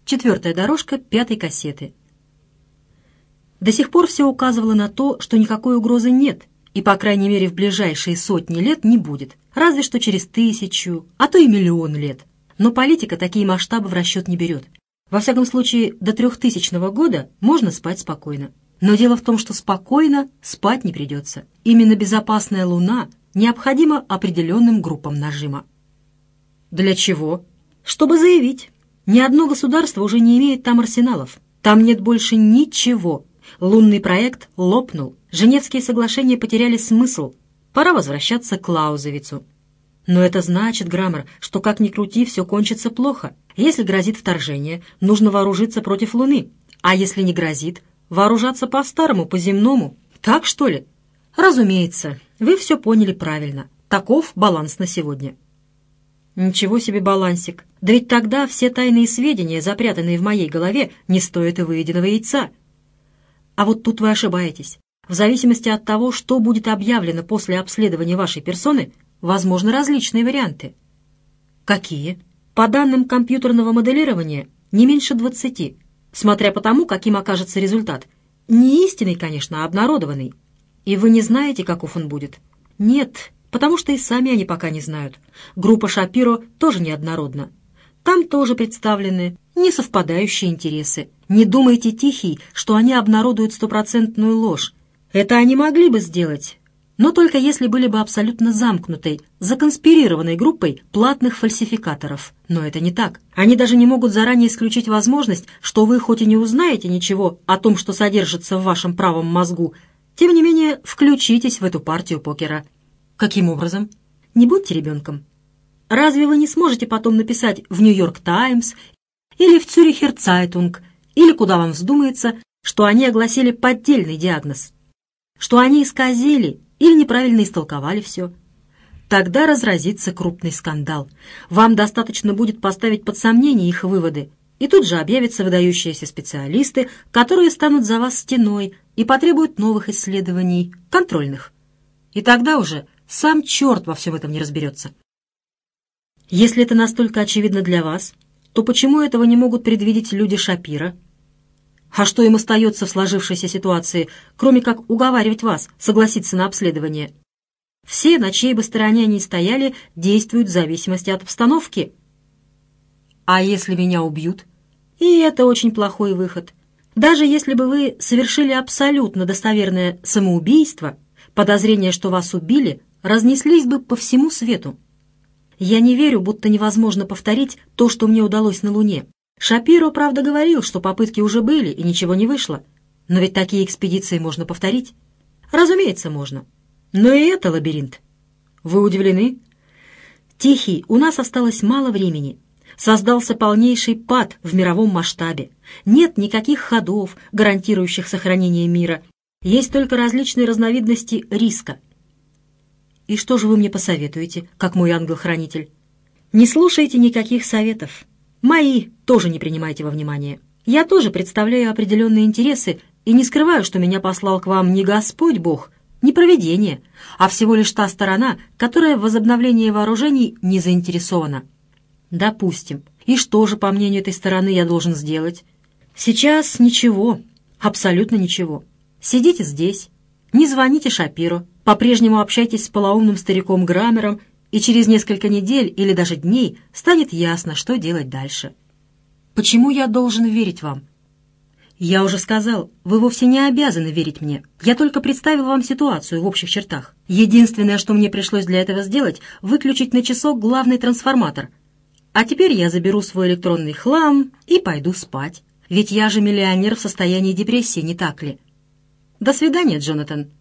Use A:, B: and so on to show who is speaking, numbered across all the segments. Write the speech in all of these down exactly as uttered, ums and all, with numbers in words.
A: четвертая дорожка пятой кассеты. До сих пор все указывало на то, что никакой угрозы нет, и, по крайней мере, в ближайшие сотни лет не будет, разве что через тысячу, а то и миллион лет. Но политика такие масштабы в расчет не берет. Во всяком случае, до трехтысячного года можно спать спокойно. Но дело в том, что спокойно спать не придется. Именно безопасная Луна необходима определенным группам нажима. Для чего? Чтобы заявить. Ни одно государство уже не имеет там арсеналов. Там нет больше ничего. Лунный проект лопнул. Женевские соглашения потеряли смысл. Пора возвращаться к Клаузевицу. Но это значит, Граммер, что как ни крути, все кончится плохо. Если грозит вторжение, нужно вооружиться против Луны. А если не грозит, вооружаться по-старому, по-земному. Так, что ли? Разумеется, вы все поняли правильно. Таков баланс на сегодня. Ничего себе балансик. Да ведь тогда все тайные сведения, запрятанные в моей голове, не стоят и выеденного яйца. А вот тут вы ошибаетесь. В зависимости от того, что будет объявлено после обследования вашей персоны, возможны различные варианты. Какие? По данным компьютерного моделирования, не меньше двадцати, смотря по тому, каким окажется результат. Не истинный, конечно, а обнародованный. И вы не знаете, каков он будет? Нет, потому что и сами они пока не знают. Группа Шапиро тоже неоднородна. Там тоже представлены несовпадающие интересы. Не думайте, Тихий, что они обнародуют стопроцентную ложь. Это они могли бы сделать, но только если были бы абсолютно замкнутой, законспирированной группой платных фальсификаторов. Но это не так. Они даже не могут заранее исключить возможность, что вы хоть и не узнаете ничего о том, что содержится в вашем правом мозгу, тем не менее включитесь в эту партию покера. Каким образом? Не будьте ребенком. Разве вы не сможете потом написать в «Нью-Йорк Таймс» или в «Цюрихер Цайтунг», или куда вам вздумается, что они огласили поддельный диагноз, что они исказили или неправильно истолковали все? Тогда разразится крупный скандал. Вам достаточно будет поставить под сомнение их выводы, и тут же объявятся выдающиеся специалисты, которые станут за вас стеной и потребуют новых исследований, контрольных. И тогда уже сам черт во всем этом не разберется. Если это настолько очевидно для вас, то почему этого не могут предвидеть люди Шапиро? А что им остается в сложившейся ситуации, кроме как уговаривать вас согласиться на обследование? Все, на чьей бы стороне они стояли, действуют в зависимости от обстановки. А если меня убьют? И это очень плохой выход. Даже если бы вы совершили абсолютно достоверное самоубийство, подозрения, что вас убили, разнеслись бы по всему свету. Я не верю, будто невозможно повторить то, что мне удалось на Луне. Шапиро, правда, говорил, что попытки уже были и ничего не вышло. Но ведь такие экспедиции можно повторить. Разумеется, можно. Но и это лабиринт. Вы удивлены? Тихий, у нас осталось мало времени. Создался полнейший пад в мировом масштабе. Нет никаких ходов, гарантирующих сохранение мира. Есть только различные разновидности риска. И что же вы мне посоветуете, как мой ангел-хранитель? Не слушайте никаких советов. Мои тоже не принимайте во внимание. Я тоже представляю определенные интересы и не скрываю, что меня послал к вам не Господь Бог, не провидение, а всего лишь та сторона, которая в возобновлении вооружений не заинтересована. Допустим. И что же, по мнению этой стороны, я должен сделать? Сейчас ничего, абсолютно ничего. Сидите здесь, не звоните Шапиро, по-прежнему общайтесь с полоумным стариком Граммером, и через несколько недель или даже дней станет ясно, что делать дальше. Почему я должен верить вам? Я уже сказал, вы вовсе не обязаны верить мне. Я только представил вам ситуацию в общих чертах. Единственное, что мне пришлось для этого сделать, выключить на часок главный трансформатор. А теперь я заберу свой электронный хлам и пойду спать. Ведь я же миллионер в состоянии депрессии, не так ли? До свидания, Джонатан.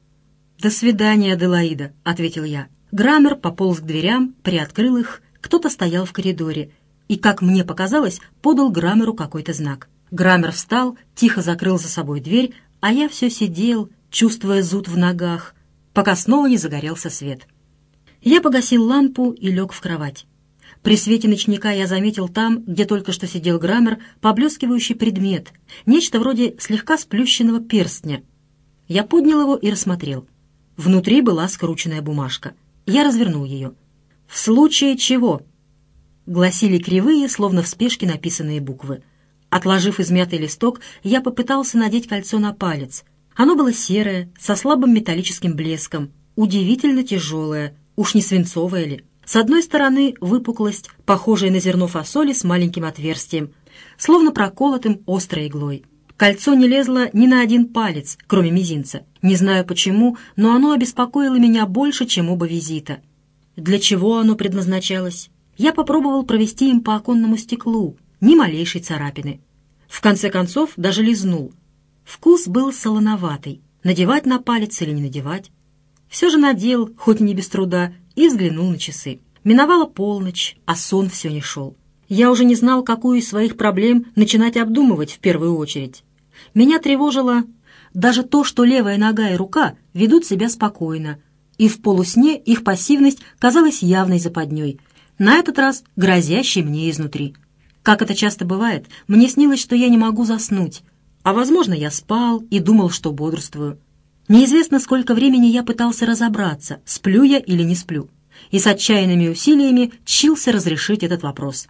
A: До свидания, Аделаида, ответил я. Граммер пополз к дверям, приоткрыл их, кто-то стоял в коридоре и, как мне показалось, подал Граммеру какой-то знак. Граммер встал, тихо закрыл за собой дверь, а я все сидел, чувствуя зуд в ногах, пока снова не загорелся свет. Я погасил лампу и лег в кровать. При свете ночника я заметил там, где только что сидел Граммер, поблескивающий предмет, нечто вроде слегка сплющенного перстня. Я поднял его и рассмотрел. Внутри была скрученная бумажка. Я развернул ее. «В случае чего?» — гласили кривые, словно в спешке написанные буквы. Отложив измятый листок, я попытался надеть кольцо на палец. Оно было серое, со слабым металлическим блеском, удивительно тяжелое, уж не свинцовое ли. С одной стороны выпуклость, похожая на зерно фасоли с маленьким отверстием, словно проколотым острой иглой. Кольцо не лезло ни на один палец, кроме мизинца. Не знаю почему, но оно обеспокоило меня больше, чем оба визита. Для чего оно предназначалось? Я попробовал провести им по оконному стеклу, ни малейшей царапины. В конце концов даже лизнул. Вкус был солоноватый. Надевать на палец или не надевать? Все же надел, хоть и не без труда, и взглянул на часы. Миновала полночь, а сон все не шел. Я уже не знал, какую из своих проблем начинать обдумывать в первую очередь. Меня тревожило даже то, что левая нога и рука ведут себя спокойно, и в полусне их пассивность казалась явной западней, на этот раз грозящей мне изнутри. Как это часто бывает, мне снилось, что я не могу заснуть, а, возможно, я спал и думал, что бодрствую. Неизвестно, сколько времени я пытался разобраться, сплю я или не сплю, и с отчаянными усилиями тщился разрешить этот вопрос.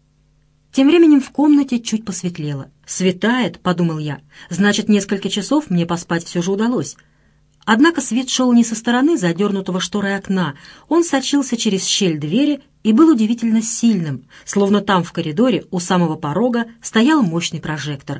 A: Тем временем в комнате чуть посветлело. «Светает», — подумал я, — «значит, несколько часов мне поспать все же удалось». Однако свет шел не со стороны задернутого шторой окна, он сочился через щель двери и был удивительно сильным, словно там в коридоре у самого порога стоял мощный прожектор.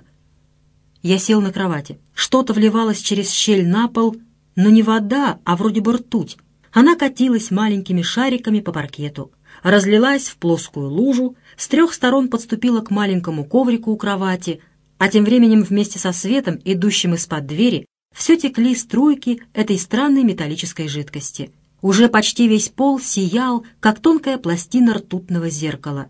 A: Я сел на кровати. Что-то вливалось через щель на пол, но не вода, а вроде бы ртуть. Она катилась маленькими шариками по паркету, разлилась в плоскую лужу, с трех сторон подступила к маленькому коврику у кровати, а тем временем вместе со светом, идущим из-под двери, все текли струйки этой странной металлической жидкости. Уже почти весь пол сиял, как тонкая пластина ртутного зеркала.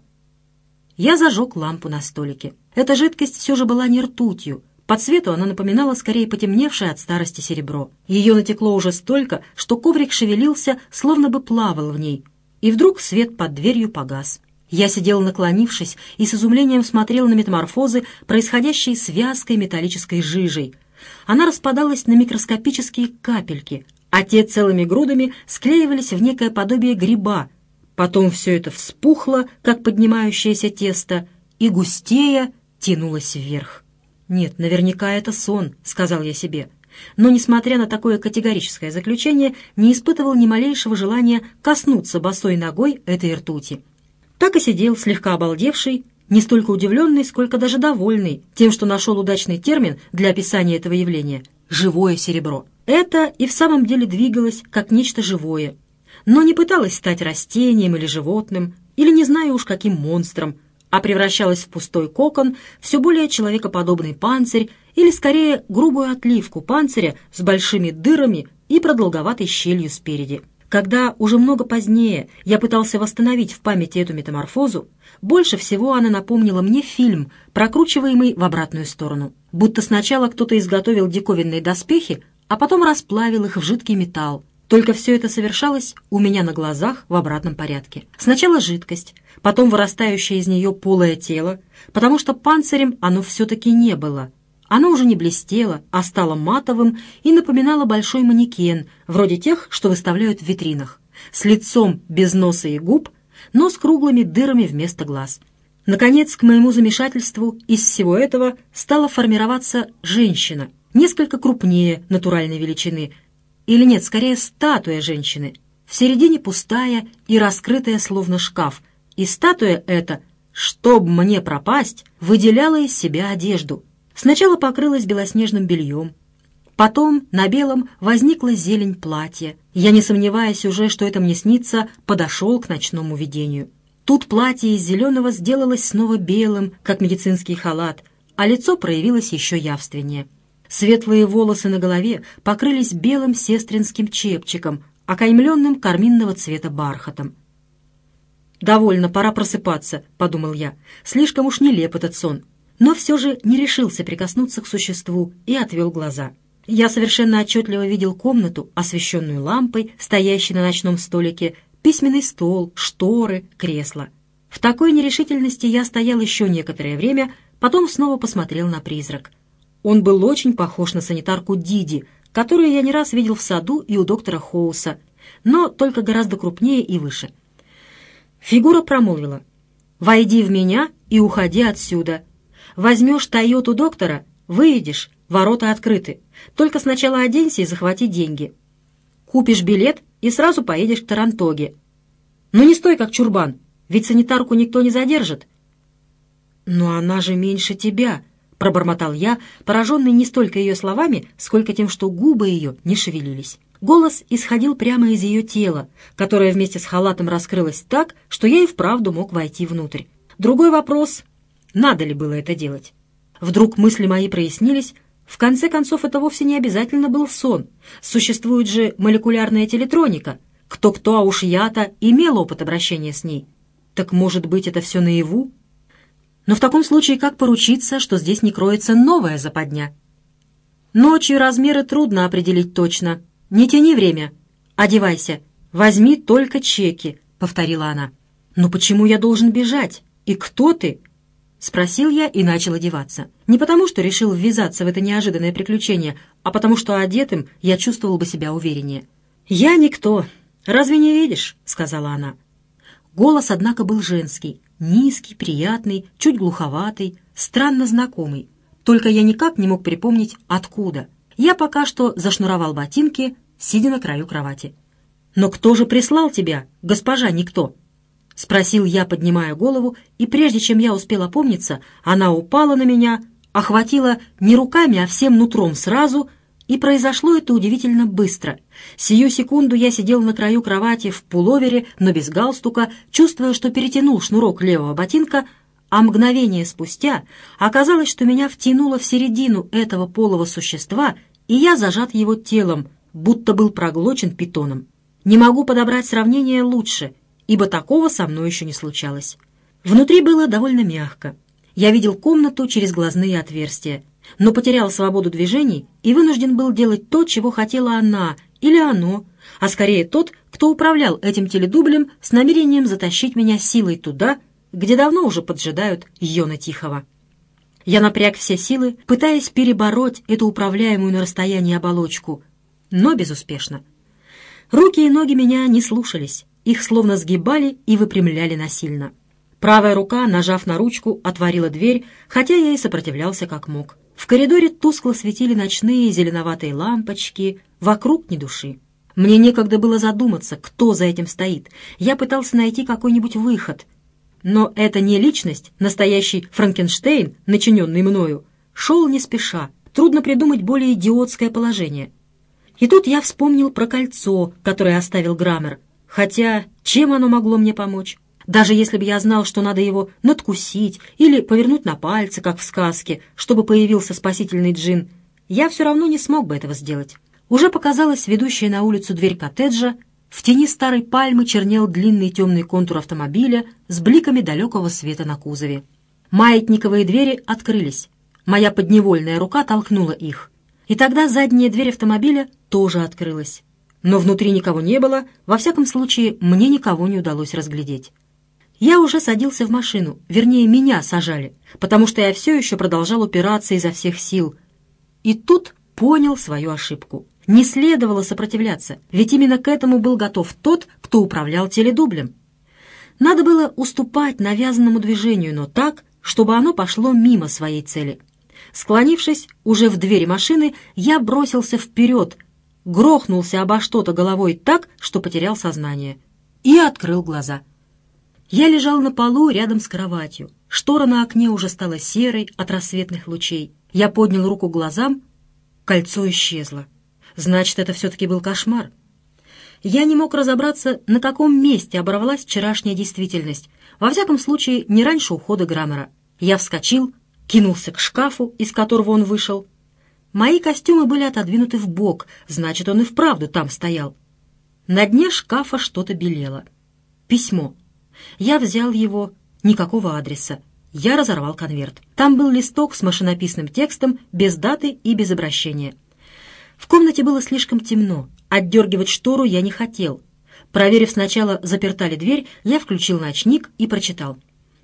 A: Я зажег лампу на столике. Эта жидкость все же была не ртутью. По цвету она напоминала скорее потемневшее от старости серебро. Ее натекло уже столько, что коврик шевелился, словно бы плавал в ней. И вдруг свет под дверью погас. Я сидел наклонившись и с изумлением смотрел на метаморфозы, происходящие с вязкой металлической жижей. Она распадалась на микроскопические капельки, а те целыми грудами склеивались в некое подобие гриба. Потом все это вспухло, как поднимающееся тесто, и густея тянулось вверх. «Нет, наверняка это сон», — сказал я себе. Но, несмотря на такое категорическое заключение, не испытывал ни малейшего желания коснуться босой ногой этой ртути. Так и сидел, слегка обалдевший, не столько удивленный, сколько даже довольный тем, что нашел удачный термин для описания этого явления — «живое серебро». Это и в самом деле двигалось как нечто живое, но не пыталось стать растением или животным, или не знаю уж каким монстром, а превращалась в пустой кокон, все более человекоподобный панцирь или, скорее, грубую отливку панциря с большими дырами и продолговатой щелью спереди. Когда уже много позднее я пытался восстановить в памяти эту метаморфозу, больше всего она напомнила мне фильм, прокручиваемый в обратную сторону. Будто сначала кто-то изготовил диковинные доспехи, а потом расплавил их в жидкий металл. Только все это совершалось у меня на глазах в обратном порядке. Сначала жидкость, потом вырастающее из нее полое тело, потому что панцирем оно все-таки не было. Оно уже не блестело, а стало матовым и напоминало большой манекен, вроде тех, что выставляют в витринах, с лицом без носа и губ, но с круглыми дырами вместо глаз. Наконец, к моему замешательству, из всего этого стала формироваться женщина, несколько крупнее натуральной величины, или нет, скорее статуя женщины, в середине пустая и раскрытая словно шкаф, и статуя эта, чтоб мне пропасть, выделяла из себя одежду. Сначала покрылась белоснежным бельем, потом на белом возникла зелень платья. Я, не сомневаясь уже, что это мне снится, подошел к ночному видению. Тут платье из зеленого сделалось снова белым, как медицинский халат, а лицо проявилось еще явственнее. Светлые волосы на голове покрылись белым сестринским чепчиком, окаймленным карминного цвета бархатом. «Довольно, пора просыпаться», — подумал я. «Слишком уж нелеп этот сон». Но все же не решился прикоснуться к существу и отвел глаза. Я совершенно отчетливо видел комнату, освещенную лампой, стоящей на ночном столике, письменный стол, шторы, кресла. В такой нерешительности я стоял еще некоторое время, потом снова посмотрел на призрак. Он был очень похож на санитарку Диди, которую я не раз видел в саду и у доктора Хоуса, но только гораздо крупнее и выше. Фигура промолвила: «Войди в меня и уходи отсюда. Возьмешь «Тойоту» доктора, выедешь, ворота открыты. Только сначала оденься и захвати деньги. Купишь билет и сразу поедешь к Тарантоге. Но не стой как чурбан, ведь санитарку никто не задержит». «Но она же меньше тебя», — пробормотал я, пораженный не столько ее словами, сколько тем, что губы ее не шевелились. Голос исходил прямо из ее тела, которое вместе с халатом раскрылось так, что я и вправду мог войти внутрь. Другой вопрос — надо ли было это делать? Вдруг мысли мои прояснились. В конце концов, это вовсе не обязательно был сон. Существует же молекулярная телетроника. Кто-кто, а уж я-то имел опыт обращения с ней. Так, может быть, это все наяву? Но в таком случае как поручиться, что здесь не кроется новая западня? Ночью размеры трудно определить точно. Не тяни время. Одевайся. Возьми только чеки, — повторила она. «Но почему я должен бежать? И кто ты?» — спросил я и начал одеваться. Не потому, что решил ввязаться в это неожиданное приключение, а потому, что одетым я чувствовал бы себя увереннее. «Я никто. Разве не видишь?» — сказала она. Голос, однако, был женский, низкий, приятный, чуть глуховатый, странно знакомый. Только я никак не мог припомнить, откуда. Я пока что зашнуровал ботинки, сидя на краю кровати. «Но кто же прислал тебя, госпожа Никто?» — спросил я, поднимая голову, и прежде чем я успел опомниться, она упала на меня, охватила не руками, а всем нутром сразу, и произошло это удивительно быстро. Сию секунду я сидел на краю кровати в пуловере, но без галстука, чувствуя, что перетянул шнурок левого ботинка, а мгновение спустя оказалось, что меня втянуло в середину этого полого существа, и я зажат его телом, будто был проглочен питоном. Не могу подобрать сравнение лучше, ибо такого со мной еще не случалось. Внутри было довольно мягко. Я видел комнату через глазные отверстия, но потерял свободу движений и вынужден был делать то, чего хотела она или оно, а скорее тот, кто управлял этим теледублем с намерением затащить меня силой туда, где давно уже поджидают Йона Тихого. Я напряг все силы, пытаясь перебороть эту управляемую на расстоянии оболочку, но безуспешно. Руки и ноги меня не слушались, их словно сгибали и выпрямляли насильно. Правая рука, нажав на ручку, отворила дверь, хотя я и сопротивлялся как мог. В коридоре тускло светили ночные зеленоватые лампочки, вокруг ни души. Мне некогда было задуматься, кто за этим стоит. Я пытался найти какой-нибудь выход. Но это не личность, настоящий Франкенштейн, начиненный мною, шел не спеша. Трудно придумать более идиотское положение. И тут я вспомнил про кольцо, которое оставил Граммер. Хотя чем оно могло мне помочь? Даже если бы я знал, что надо его надкусить или повернуть на пальце, как в сказке, чтобы появился спасительный джин, я все равно не смог бы этого сделать. Уже показалась ведущая на улицу дверь коттеджа, в тени старой пальмы чернел длинный темный контур автомобиля с бликами далекого света на кузове. Маятниковые двери открылись. Моя подневольная рука толкнула их. И тогда задняя дверь автомобиля тоже открылась. Но внутри никого не было, во всяком случае, мне никого не удалось разглядеть. Я уже садился в машину, вернее, меня сажали, потому что я все еще продолжал упираться изо всех сил. И тут понял свою ошибку. Не следовало сопротивляться, ведь именно к этому был готов тот, кто управлял теледублем. Надо было уступать навязанному движению, но так, чтобы оно пошло мимо своей цели. Склонившись уже в двери машины, я бросился вперед, грохнулся обо что-то головой так, что потерял сознание, и открыл глаза. Я лежал на полу рядом с кроватью. Штора на окне уже стала серой от рассветных лучей. Я поднял руку к глазам, кольцо исчезло. Значит, это все-таки был кошмар. Я не мог разобраться, на каком месте оборвалась вчерашняя действительность. Во всяком случае, не раньше ухода Граммера. Я вскочил, кинулся к шкафу, из которого он вышел. Мои костюмы были отодвинуты вбок, значит, он и вправду там стоял. На дне шкафа что-то белело. Письмо. Я взял его, никакого адреса. Я разорвал конверт. Там был листок с машинописным текстом, без даты и без обращения. В комнате было слишком темно. Отдергивать штору я не хотел. Проверив сначала, заперта ли дверь, я включил ночник и прочитал.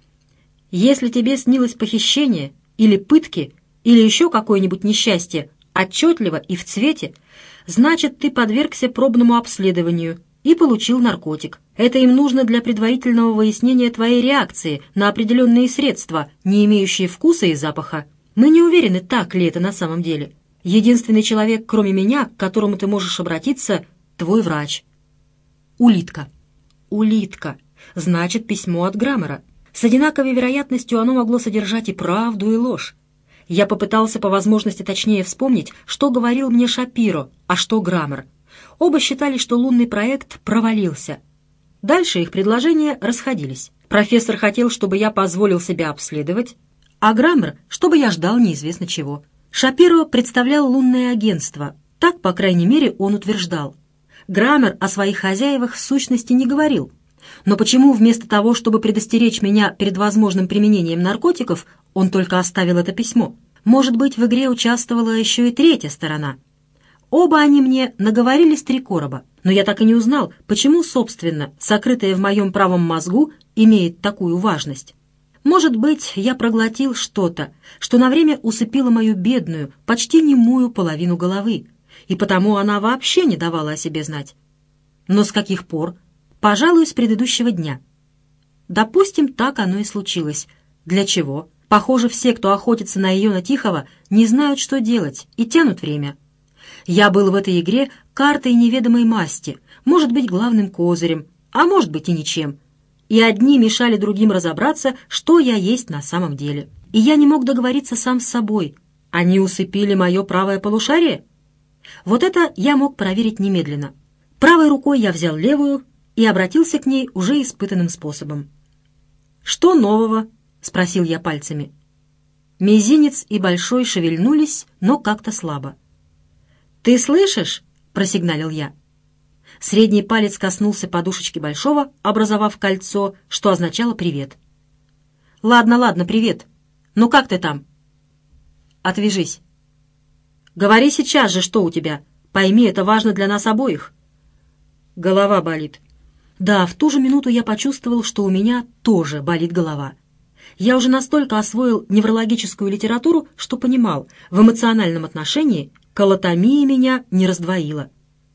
A: «Если тебе снилось похищение или пытки, или еще какое-нибудь несчастье, отчетливо и в цвете, значит, ты подвергся пробному обследованию и получил наркотик. Это им нужно для предварительного выяснения твоей реакции на определенные средства, не имеющие вкуса и запаха. Мы не уверены, так ли это на самом деле. Единственный человек, кроме меня, к которому ты можешь обратиться, твой врач. Улитка. Улитка. Значит, письмо от Граммера. С одинаковой вероятностью оно могло содержать и правду, и ложь. Я попытался по возможности точнее вспомнить, что говорил мне Шапиро, а что Граммер. Оба считали, что лунный проект провалился. Дальше их предложения расходились. Профессор хотел, чтобы я позволил себя обследовать, а Граммер, чтобы я ждал неизвестно чего. Шапиро представлял лунное агентство. Так, по крайней мере, он утверждал. Граммер о своих хозяевах в сущности не говорил. Но почему вместо того, чтобы предостеречь меня перед возможным применением наркотиков, он только оставил это письмо? Может быть, в игре участвовала еще и третья сторона? Оба они мне наговорили с три короба, но я так и не узнал, почему, собственно, сокрытое в моем правом мозгу имеет такую важность. Может быть, я проглотил что-то, что на время усыпило мою бедную, почти немую половину головы, и потому она вообще не давала о себе знать. Но с каких пор? Пожалуй, с предыдущего дня. Допустим, так оно и случилось. Для чего? Похоже, все, кто охотится на Иона Тихого, не знают, что делать, и тянут время. Я был в этой игре картой неведомой масти, может быть, главным козырем, а может быть и ничем. И одни мешали другим разобраться, что я есть на самом деле. И я не мог договориться сам с собой. Они усыпили мое правое полушарие? Вот это я мог проверить немедленно. Правой рукой я взял левую и обратился к ней уже испытанным способом. «Что нового?» — спросил я пальцами. Мизинец и большой шевельнулись, но как-то слабо. «Ты слышишь?» — просигналил я. Средний палец коснулся подушечки большого, образовав кольцо, что означало «привет». «Ладно, ладно, привет. Ну как ты там?» «Отвяжись». «Говори сейчас же, что у тебя. Пойми, это важно для нас обоих». «Голова болит». Да, в ту же минуту я почувствовал, что у меня тоже болит голова. Я уже настолько освоил неврологическую литературу, что понимал, в эмоциональном отношении колотомия меня не раздвоила.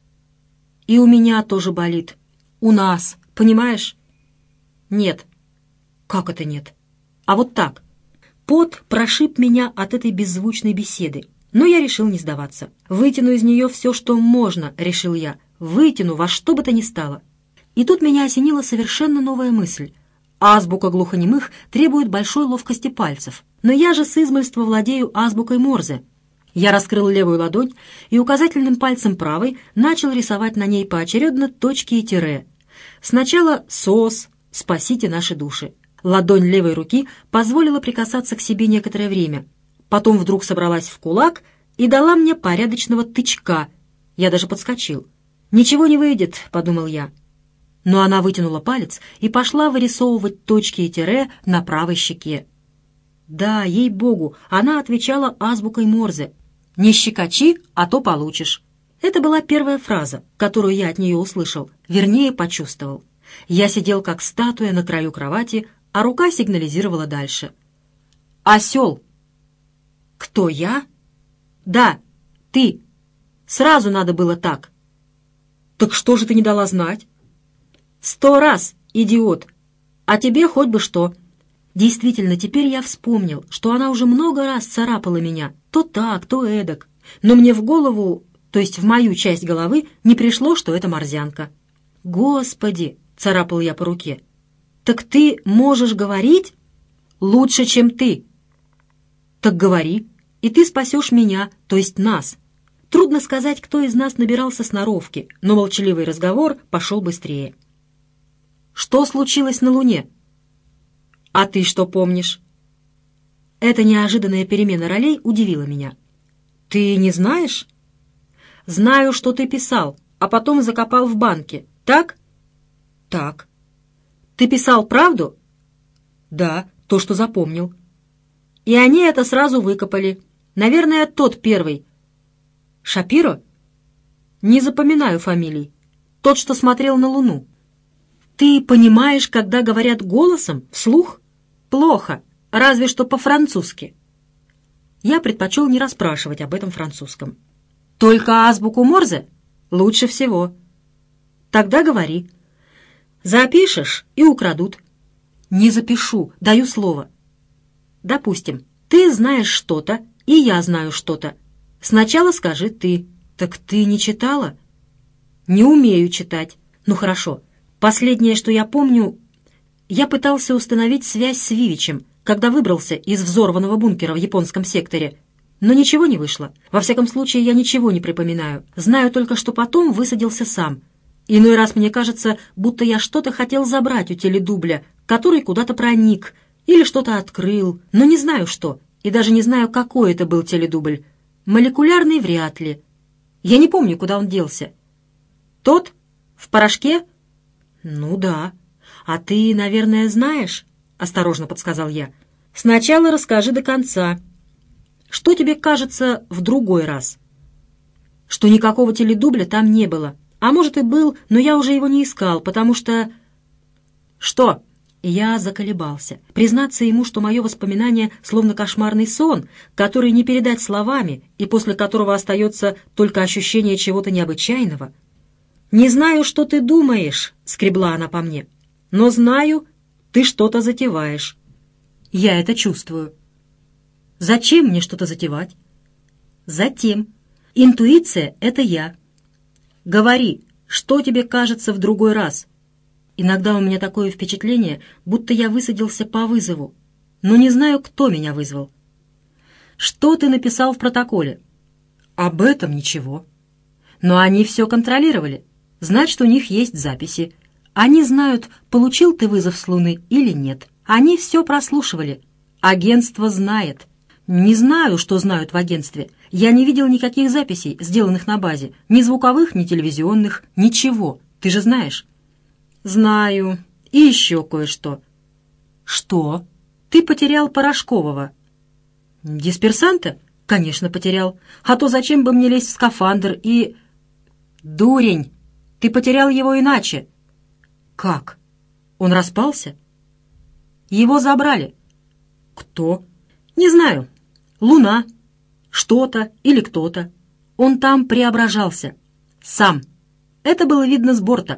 A: И у меня тоже болит. У нас, понимаешь? Нет. Как это нет? А вот так. Пот прошиб меня от этой беззвучной беседы. Но я решил не сдаваться. Вытяну из нее все, что можно, решил я. Вытяну во что бы то ни стало. И тут меня осенила совершенно новая мысль. Азбука глухонемых требует большой ловкости пальцев. Но я же с измальства владею азбукой Морзе. Я раскрыл левую ладонь и указательным пальцем правой начал рисовать на ней поочередно точки и тире. Сначала «СОС», «Спасите наши души». Ладонь левой руки позволила прикасаться к себе некоторое время. Потом вдруг собралась в кулак и дала мне порядочного тычка. Я даже подскочил. «Ничего не выйдет», — подумал я. Но она вытянула палец и пошла вырисовывать точки и тире на правой щеке. Да, ей-богу, она отвечала азбукой Морзе. «Не щекочи, а то получишь». Это была первая фраза, которую я от нее услышал, вернее, почувствовал. Я сидел как статуя на краю кровати, а рука сигнализировала дальше. «Осел!» «Кто, я?» «Да, ты. Сразу надо было так». «Так что же ты не дала знать?» «Сто раз, идиот! А тебе хоть бы что!» Действительно, теперь я вспомнил, что она уже много раз царапала меня, то так, то эдак. Но мне в голову, то есть в мою часть головы, не пришло, что это морзянка. «Господи!» — царапал я по руке. «Так ты можешь говорить?» «Лучше, чем ты». «Так говори, и ты спасешь меня, то есть нас». Трудно сказать, кто из нас набирался сноровки, но молчаливый разговор пошел быстрее. «Что случилось на Луне?» «А ты что помнишь?» Эта неожиданная перемена ролей удивила меня. «Ты не знаешь?» «Знаю, что ты писал, а потом закопал в банке. Так?» «Так». «Ты писал правду?» «Да, то, что запомнил». «И они это сразу выкопали. Наверное, тот первый». «Шапиро?» «Не запоминаю фамилий. Тот, что смотрел на Луну». «Ты понимаешь, когда говорят голосом, вслух?» «Плохо, разве что по-французски». Я предпочел не расспрашивать об этом французском. «Только азбуку Морзе? Лучше всего». Тогда говори. Запишешь и украдут. Не запишу, даю слово. Допустим, ты знаешь что-то, и я знаю что-то. Сначала скажи ты. Так ты не читала? Не умею читать. Ну хорошо. Последнее, что я помню, я пытался установить связь с Вивичем, когда выбрался из взорванного бункера в японском секторе. Но ничего не вышло. Во всяком случае, я ничего не припоминаю. Знаю только, что потом высадился сам. Иной раз мне кажется, будто я что-то хотел забрать у теледубля, который куда-то проник или что-то открыл, но не знаю что, и даже не знаю, какой это был теледубль. Молекулярный вряд ли. Я не помню, куда он делся. Тот? В порошке? Ну да. А ты, наверное, знаешь? Осторожно подсказал я. Сначала расскажи до конца. Что тебе кажется в другой раз? Что никакого теледубля там не было. А может и был, но я уже его не искал, потому что... Что? Я заколебался. Признаться ему, что мое воспоминание словно кошмарный сон, который не передать словами и после которого остается только ощущение чего-то необычайного. «Не знаю, что ты думаешь», — скребла она по мне, — «но знаю, ты что-то затеваешь». Я это чувствую. Зачем мне что-то затевать? Затем. Интуиция — это я. Говори, что тебе кажется в другой раз? Иногда у меня такое впечатление, будто я высадился по вызову, но не знаю, кто меня вызвал. Что ты написал в протоколе? Об этом ничего. Но они все контролировали. Значит, у них есть записи. Они знают, получил ты вызов с Луны или нет. Они все прослушивали. Агентство знает. Не знаю, что знают в агентстве. Я не видел никаких записей, сделанных на базе. Ни звуковых, ни телевизионных. Ничего. Ты же знаешь. Знаю. И еще кое-что. Что? Ты потерял Порошкового. Дисперсанта? Конечно, потерял. А то зачем бы мне лезть в скафандр и... Дурень! Ты потерял его иначе. Как? Он распался? Его забрали. Кто? Не знаю. Луна. Что-то или кто-то. Он там преображался. Сам. Это было видно с борта.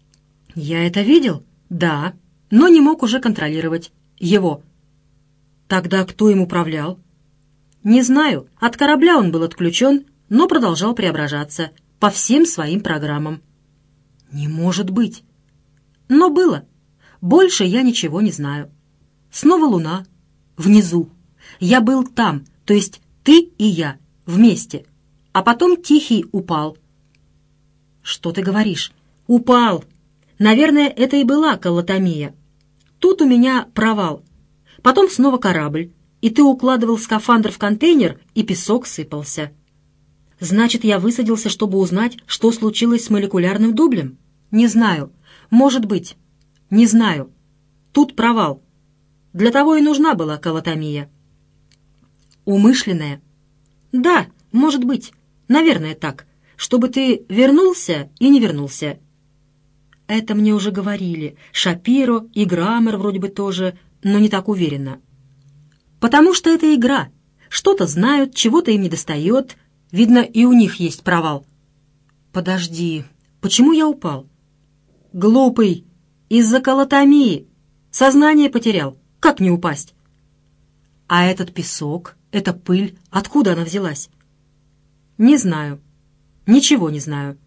A: Я это видел? Да. Но не мог уже контролировать. Его. Тогда кто им управлял? Не знаю. От корабля он был отключен, но продолжал преображаться. По всем своим программам. Не может быть. Но было. Больше я ничего не знаю. Снова Луна. Внизу. Я был там, то есть ты и я, вместе. А потом Тихий упал. Что ты говоришь? Упал. Наверное, это и была коллотомия. Тут у меня провал. Потом снова корабль. И ты укладывал скафандр в контейнер, и песок сыпался. Значит, я высадился, чтобы узнать, что случилось с молекулярным дублем? Не знаю. Может быть. Не знаю. Тут провал. Для того и нужна была коллотомия. Умышленная? Да, может быть. Наверное, так. Чтобы ты вернулся и не вернулся. Это мне уже говорили. Шапиро и Граммер вроде бы тоже, но не так уверенно. Потому что это игра. Что-то знают, чего-то им недостает. Видно, и у них есть провал. Подожди, почему я упал? Глупый, из-за коллотомии. Сознание потерял. Как не упасть? А этот песок, эта пыль, откуда она взялась? Не знаю. Ничего не знаю.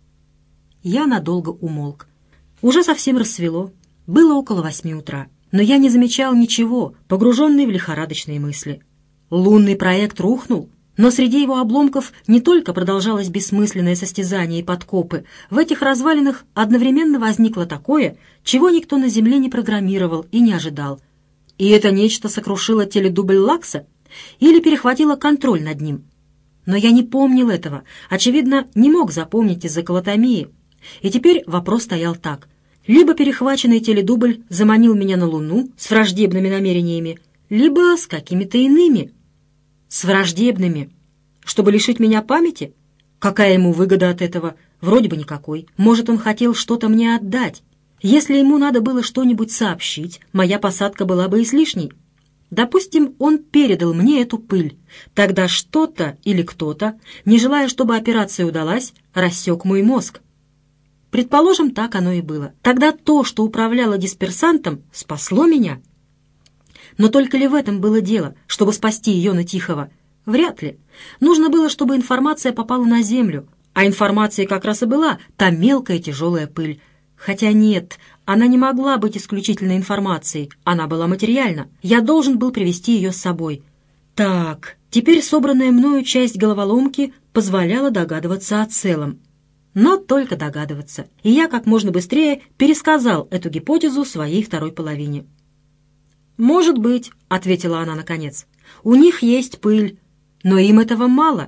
A: Я надолго умолк. Уже совсем рассвело. Было около восьми утра. Но я не замечал ничего, погруженный в лихорадочные мысли. Лунный проект рухнул. Но среди его обломков не только продолжалось бессмысленное состязание и подкопы, в этих развалинах одновременно возникло такое, чего никто на Земле не программировал и не ожидал. И это нечто сокрушило теледубль Лакса или перехватило контроль над ним. Но я не помнил этого, очевидно, не мог запомнить из-за коллотомии. И теперь вопрос стоял так. Либо перехваченный теледубль заманил меня на Луну с враждебными намерениями, либо с какими-то иными. С враждебными. Чтобы лишить меня памяти? Какая ему выгода от этого? Вроде бы никакой. Может, он хотел что-то мне отдать. Если ему надо было что-нибудь сообщить, моя посадка была бы излишней. Допустим, он передал мне эту пыль. Тогда что-то или кто-то, не желая, чтобы операция удалась, рассек мой мозг. Предположим, так оно и было. Тогда то, что управляло дисперсантом, спасло меня. Но только ли в этом было дело, чтобы спасти Йона Тихого? Вряд ли. Нужно было, чтобы информация попала на Землю, а информацией как раз и была та мелкая тяжелая пыль. Хотя нет, она не могла быть исключительной информацией, она была материальна. Я должен был привезти ее с собой. Так, теперь собранная мною часть головоломки позволяла догадываться о целом. Но только догадываться. И я как можно быстрее пересказал эту гипотезу своей второй половине. «Может быть», — ответила она наконец, — «у них есть пыль, но им этого мало».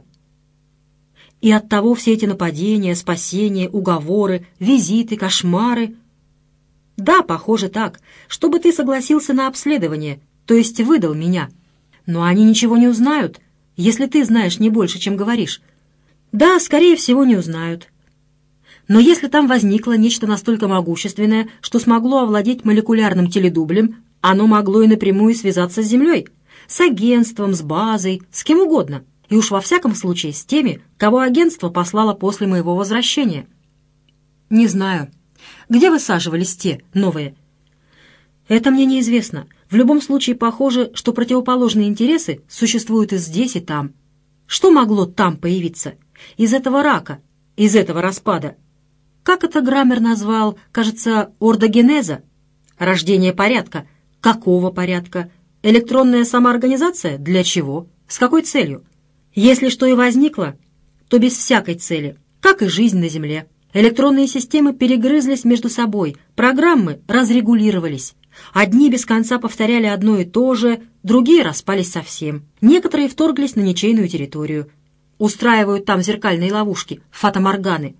A: И оттого все эти нападения, спасения, уговоры, визиты, кошмары... Да, похоже так, чтобы ты согласился на обследование, то есть выдал меня. Но они ничего не узнают, если ты знаешь не больше, чем говоришь. Да, скорее всего, не узнают. Но если там возникло нечто настолько могущественное, что смогло овладеть молекулярным теледублем, оно могло и напрямую связаться с Землей, с агентством, с базой, с кем угодно. И уж во всяком случае с теми, кого агентство послало после моего возвращения. Не знаю. Где высаживались те, новые? Это мне неизвестно. В любом случае похоже, что противоположные интересы существуют и здесь, и там. Что могло там появиться? Из этого рака, из этого распада. Как это Граммер назвал, кажется, ордогенеза? Рождение порядка. Какого порядка? Электронная самоорганизация? Для чего? С какой целью? Если что и возникло, то без всякой цели, как и жизнь на Земле. Электронные системы перегрызлись между собой, программы разрегулировались. Одни без конца повторяли одно и то же, другие распались совсем. Некоторые вторглись на ничейную территорию. Устраивают там зеркальные ловушки, фатаморганы.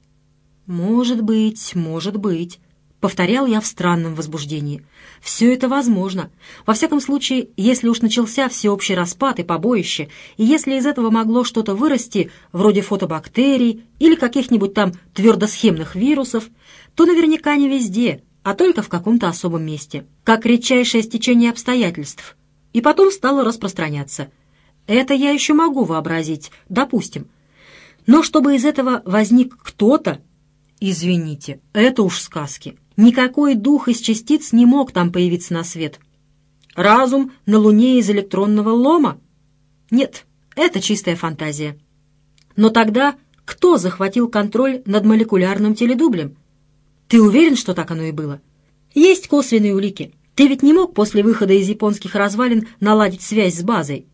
A: «Может быть, может быть», — повторял я в странном возбуждении. «Все это возможно. Во всяком случае, если уж начался всеобщий распад и побоище, и если из этого могло что-то вырасти, вроде фотобактерий или каких-нибудь там твердосхемных вирусов, то наверняка не везде, а только в каком-то особом месте, как редчайшее стечение обстоятельств, и потом стало распространяться. Это я еще могу вообразить, допустим. Но чтобы из этого возник кто-то, извините, это уж сказки. Никакой дух из частиц не мог там появиться на свет. Разум на Луне из электронного лома? Нет, это чистая фантазия. Но тогда кто захватил контроль над молекулярным теледублем? Ты уверен, что так оно и было? Есть косвенные улики. Ты ведь не мог после выхода из японских развалин наладить связь с базой?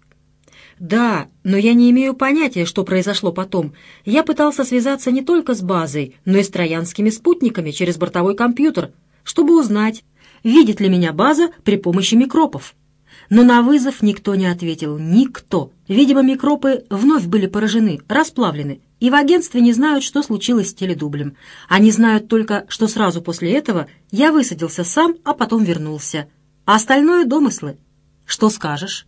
A: Да, но я не имею понятия, что произошло потом. Я пытался связаться не только с базой, но и с троянскими спутниками через бортовой компьютер, чтобы узнать, видит ли меня база при помощи микропов. Но на вызов никто не ответил. Никто. Видимо, микропы вновь были поражены, расплавлены, и в агентстве не знают, что случилось с теледублем. Они знают только, что сразу после этого я высадился сам, а потом вернулся. А остальное — домыслы. Что скажешь?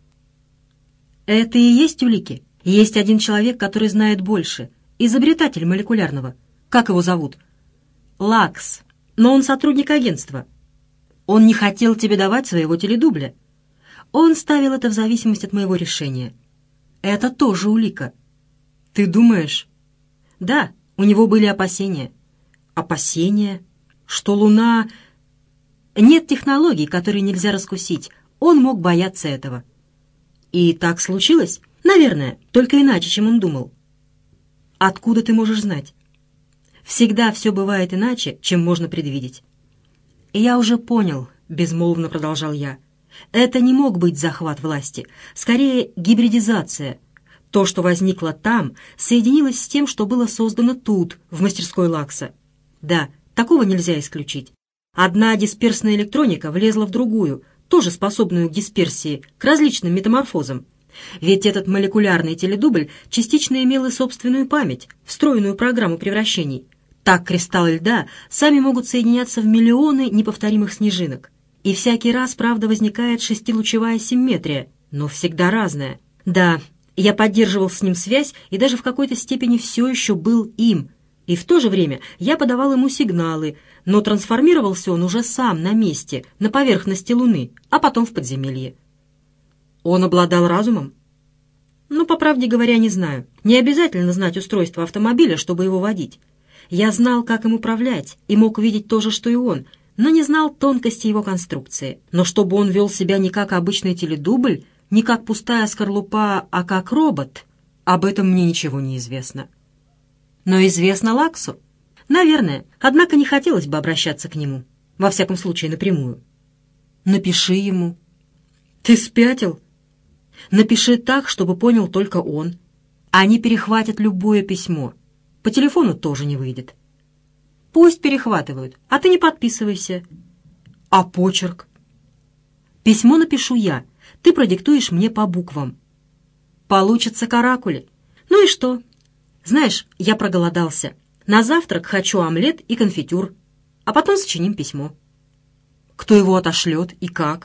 A: Это и есть улики. Есть один человек, который знает больше. Изобретатель молекулярного. Как его зовут? Лакс. Но он сотрудник агентства. Он не хотел тебе давать своего теледубля. Он ставил это в зависимость от моего решения. Это тоже улика. Ты думаешь? Да, у него были опасения. Опасения? Что Луна... Нет технологий, которые нельзя раскусить. Он мог бояться этого. И так случилось? Наверное, только иначе, чем он думал. Откуда ты можешь знать? Всегда все бывает иначе, чем можно предвидеть. И я уже понял, безмолвно продолжал я. Это не мог быть захват власти, скорее гибридизация. То, что возникло там, соединилось с тем, что было создано тут, в мастерской Лакса. Да, такого нельзя исключить. Одна дисперсная электроника влезла в другую, тоже способную к дисперсии, к различным метаморфозам. Ведь этот молекулярный теледубль частично имел и собственную память, встроенную программу превращений. Так кристаллы льда сами могут соединяться в миллионы неповторимых снежинок. И всякий раз, правда, возникает шестилучевая симметрия, но всегда разная. Да, я поддерживал с ним связь и даже в какой-то степени все еще был им. И в то же время я подавал ему сигналы, но трансформировался он уже сам на месте, на поверхности Луны, а потом в подземелье. Он обладал разумом? Ну, по правде говоря, не знаю. Не обязательно знать устройство автомобиля, чтобы его водить. Я знал, как им управлять, и мог видеть то же, что и он, но не знал тонкости его конструкции. Но чтобы он вел себя не как обычный теледубль, не как пустая скорлупа, а как робот, об этом мне ничего не известно. Но известно Лаксу? Наверное, однако не хотелось бы обращаться к нему, во всяком случае напрямую. Напиши ему. Ты спятил? Напиши так, чтобы понял только он. Они перехватят любое письмо. По телефону тоже не выйдет. Пусть перехватывают, а ты не подписывайся. А почерк? Письмо напишу я, ты продиктуешь мне по буквам. Получится каракули. Ну и что? Знаешь, я проголодался. На завтрак хочу омлет и конфитюр, а потом сочиним письмо. Кто его отошлет и как?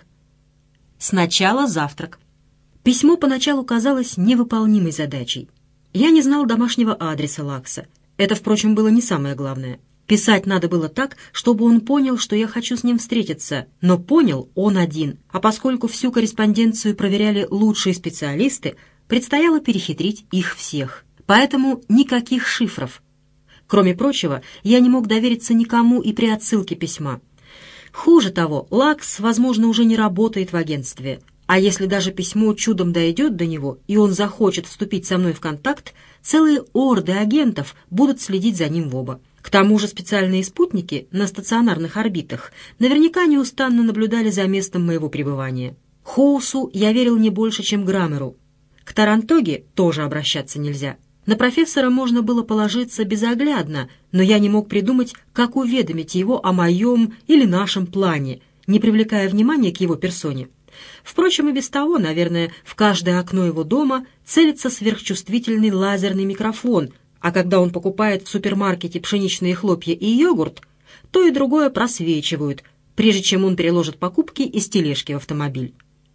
A: Сначала завтрак. Письмо поначалу казалось невыполнимой задачей. Я не знал домашнего адреса Лакса. Это, впрочем, было не самое главное. Писать надо было так, чтобы он понял, что я хочу с ним встретиться, но понял он один. А поскольку всю корреспонденцию проверяли лучшие специалисты, предстояло перехитрить их всех. Поэтому никаких шифров. Кроме прочего, я не мог довериться никому и при отсылке письма. Хуже того, Лакс, возможно, уже не работает в агентстве. А если даже письмо чудом дойдет до него, и он захочет вступить со мной в контакт, целые орды агентов будут следить за ним в оба. К тому же специальные спутники на стационарных орбитах наверняка неустанно наблюдали за местом моего пребывания. Хоусу я верил не больше, чем Граммеру. К Тарантоге тоже обращаться нельзя. На профессора можно было положиться безоглядно, но я не мог придумать, как уведомить его о моем или нашем плане, не привлекая внимания к его персоне. Впрочем, и без того, наверное, в каждое окно его дома целится сверхчувствительный лазерный микрофон, а когда он покупает в супермаркете пшеничные хлопья и йогурт, то и другое просвечивают, прежде чем он переложит покупки из тележки в автомобиль.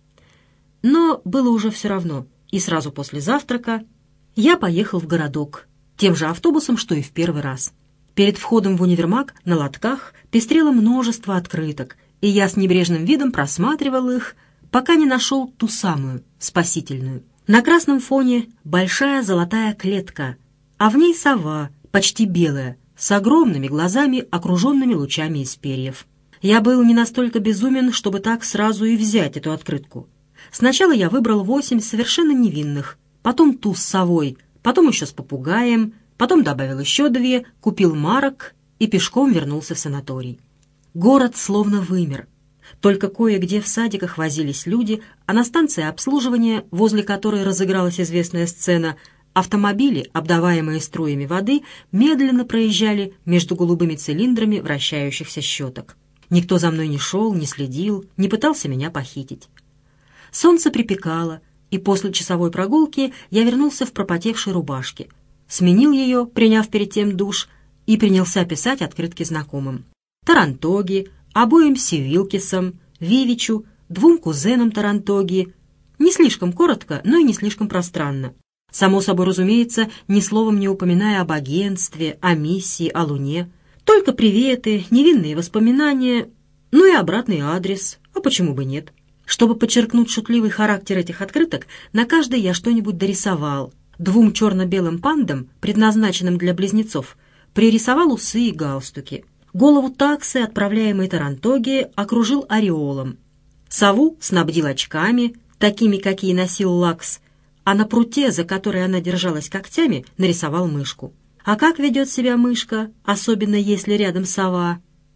A: Но было уже все равно, и сразу после завтрака я поехал в городок, тем же автобусом, что и в первый раз. Перед входом в универмаг на лотках пестрело множество открыток, и я с небрежным видом просматривал их, пока не нашел ту самую, спасительную. На красном фоне большая золотая клетка, а в ней сова, почти белая, с огромными глазами, окруженными лучами из перьев. Я был не настолько безумен, чтобы так сразу и взять эту открытку. Сначала я выбрал восемь совершенно невинных, потом ту с совой, потом еще с попугаем, потом добавил еще две, купил марок и пешком вернулся в санаторий. Город словно вымер. Только кое-где в садиках возились люди, а на станции обслуживания, возле которой разыгралась известная сцена, автомобили, обдаваемые струями воды, медленно проезжали между голубыми цилиндрами вращающихся щеток. Никто за мной не шел, не следил, не пытался меня похитить. Солнце припекало, и после часовой прогулки я вернулся в пропотевшей рубашке, сменил ее, приняв перед тем душ, и принялся писать открытки знакомым. Тарантоги, обоим Сивилкисам, Вивичу, двум кузенам Тарантоги. Не слишком коротко, но и не слишком пространно. Само собой разумеется, ни словом не упоминая об агентстве, о миссии, о Луне. Только приветы, невинные воспоминания, ну и обратный адрес, а почему бы нет. Чтобы подчеркнуть шутливый характер этих открыток, на каждой я что-нибудь дорисовал. Двум черно-белым пандам, предназначенным для близнецов, пририсовал усы и галстуки. Голову таксы, отправляемой Тарантоги, окружил ореолом. Сову снабдил очками, такими, какие носил Лакс, а на пруте, за который она держалась когтями, нарисовал мышку. А как ведет себя мышка, особенно если рядом сова?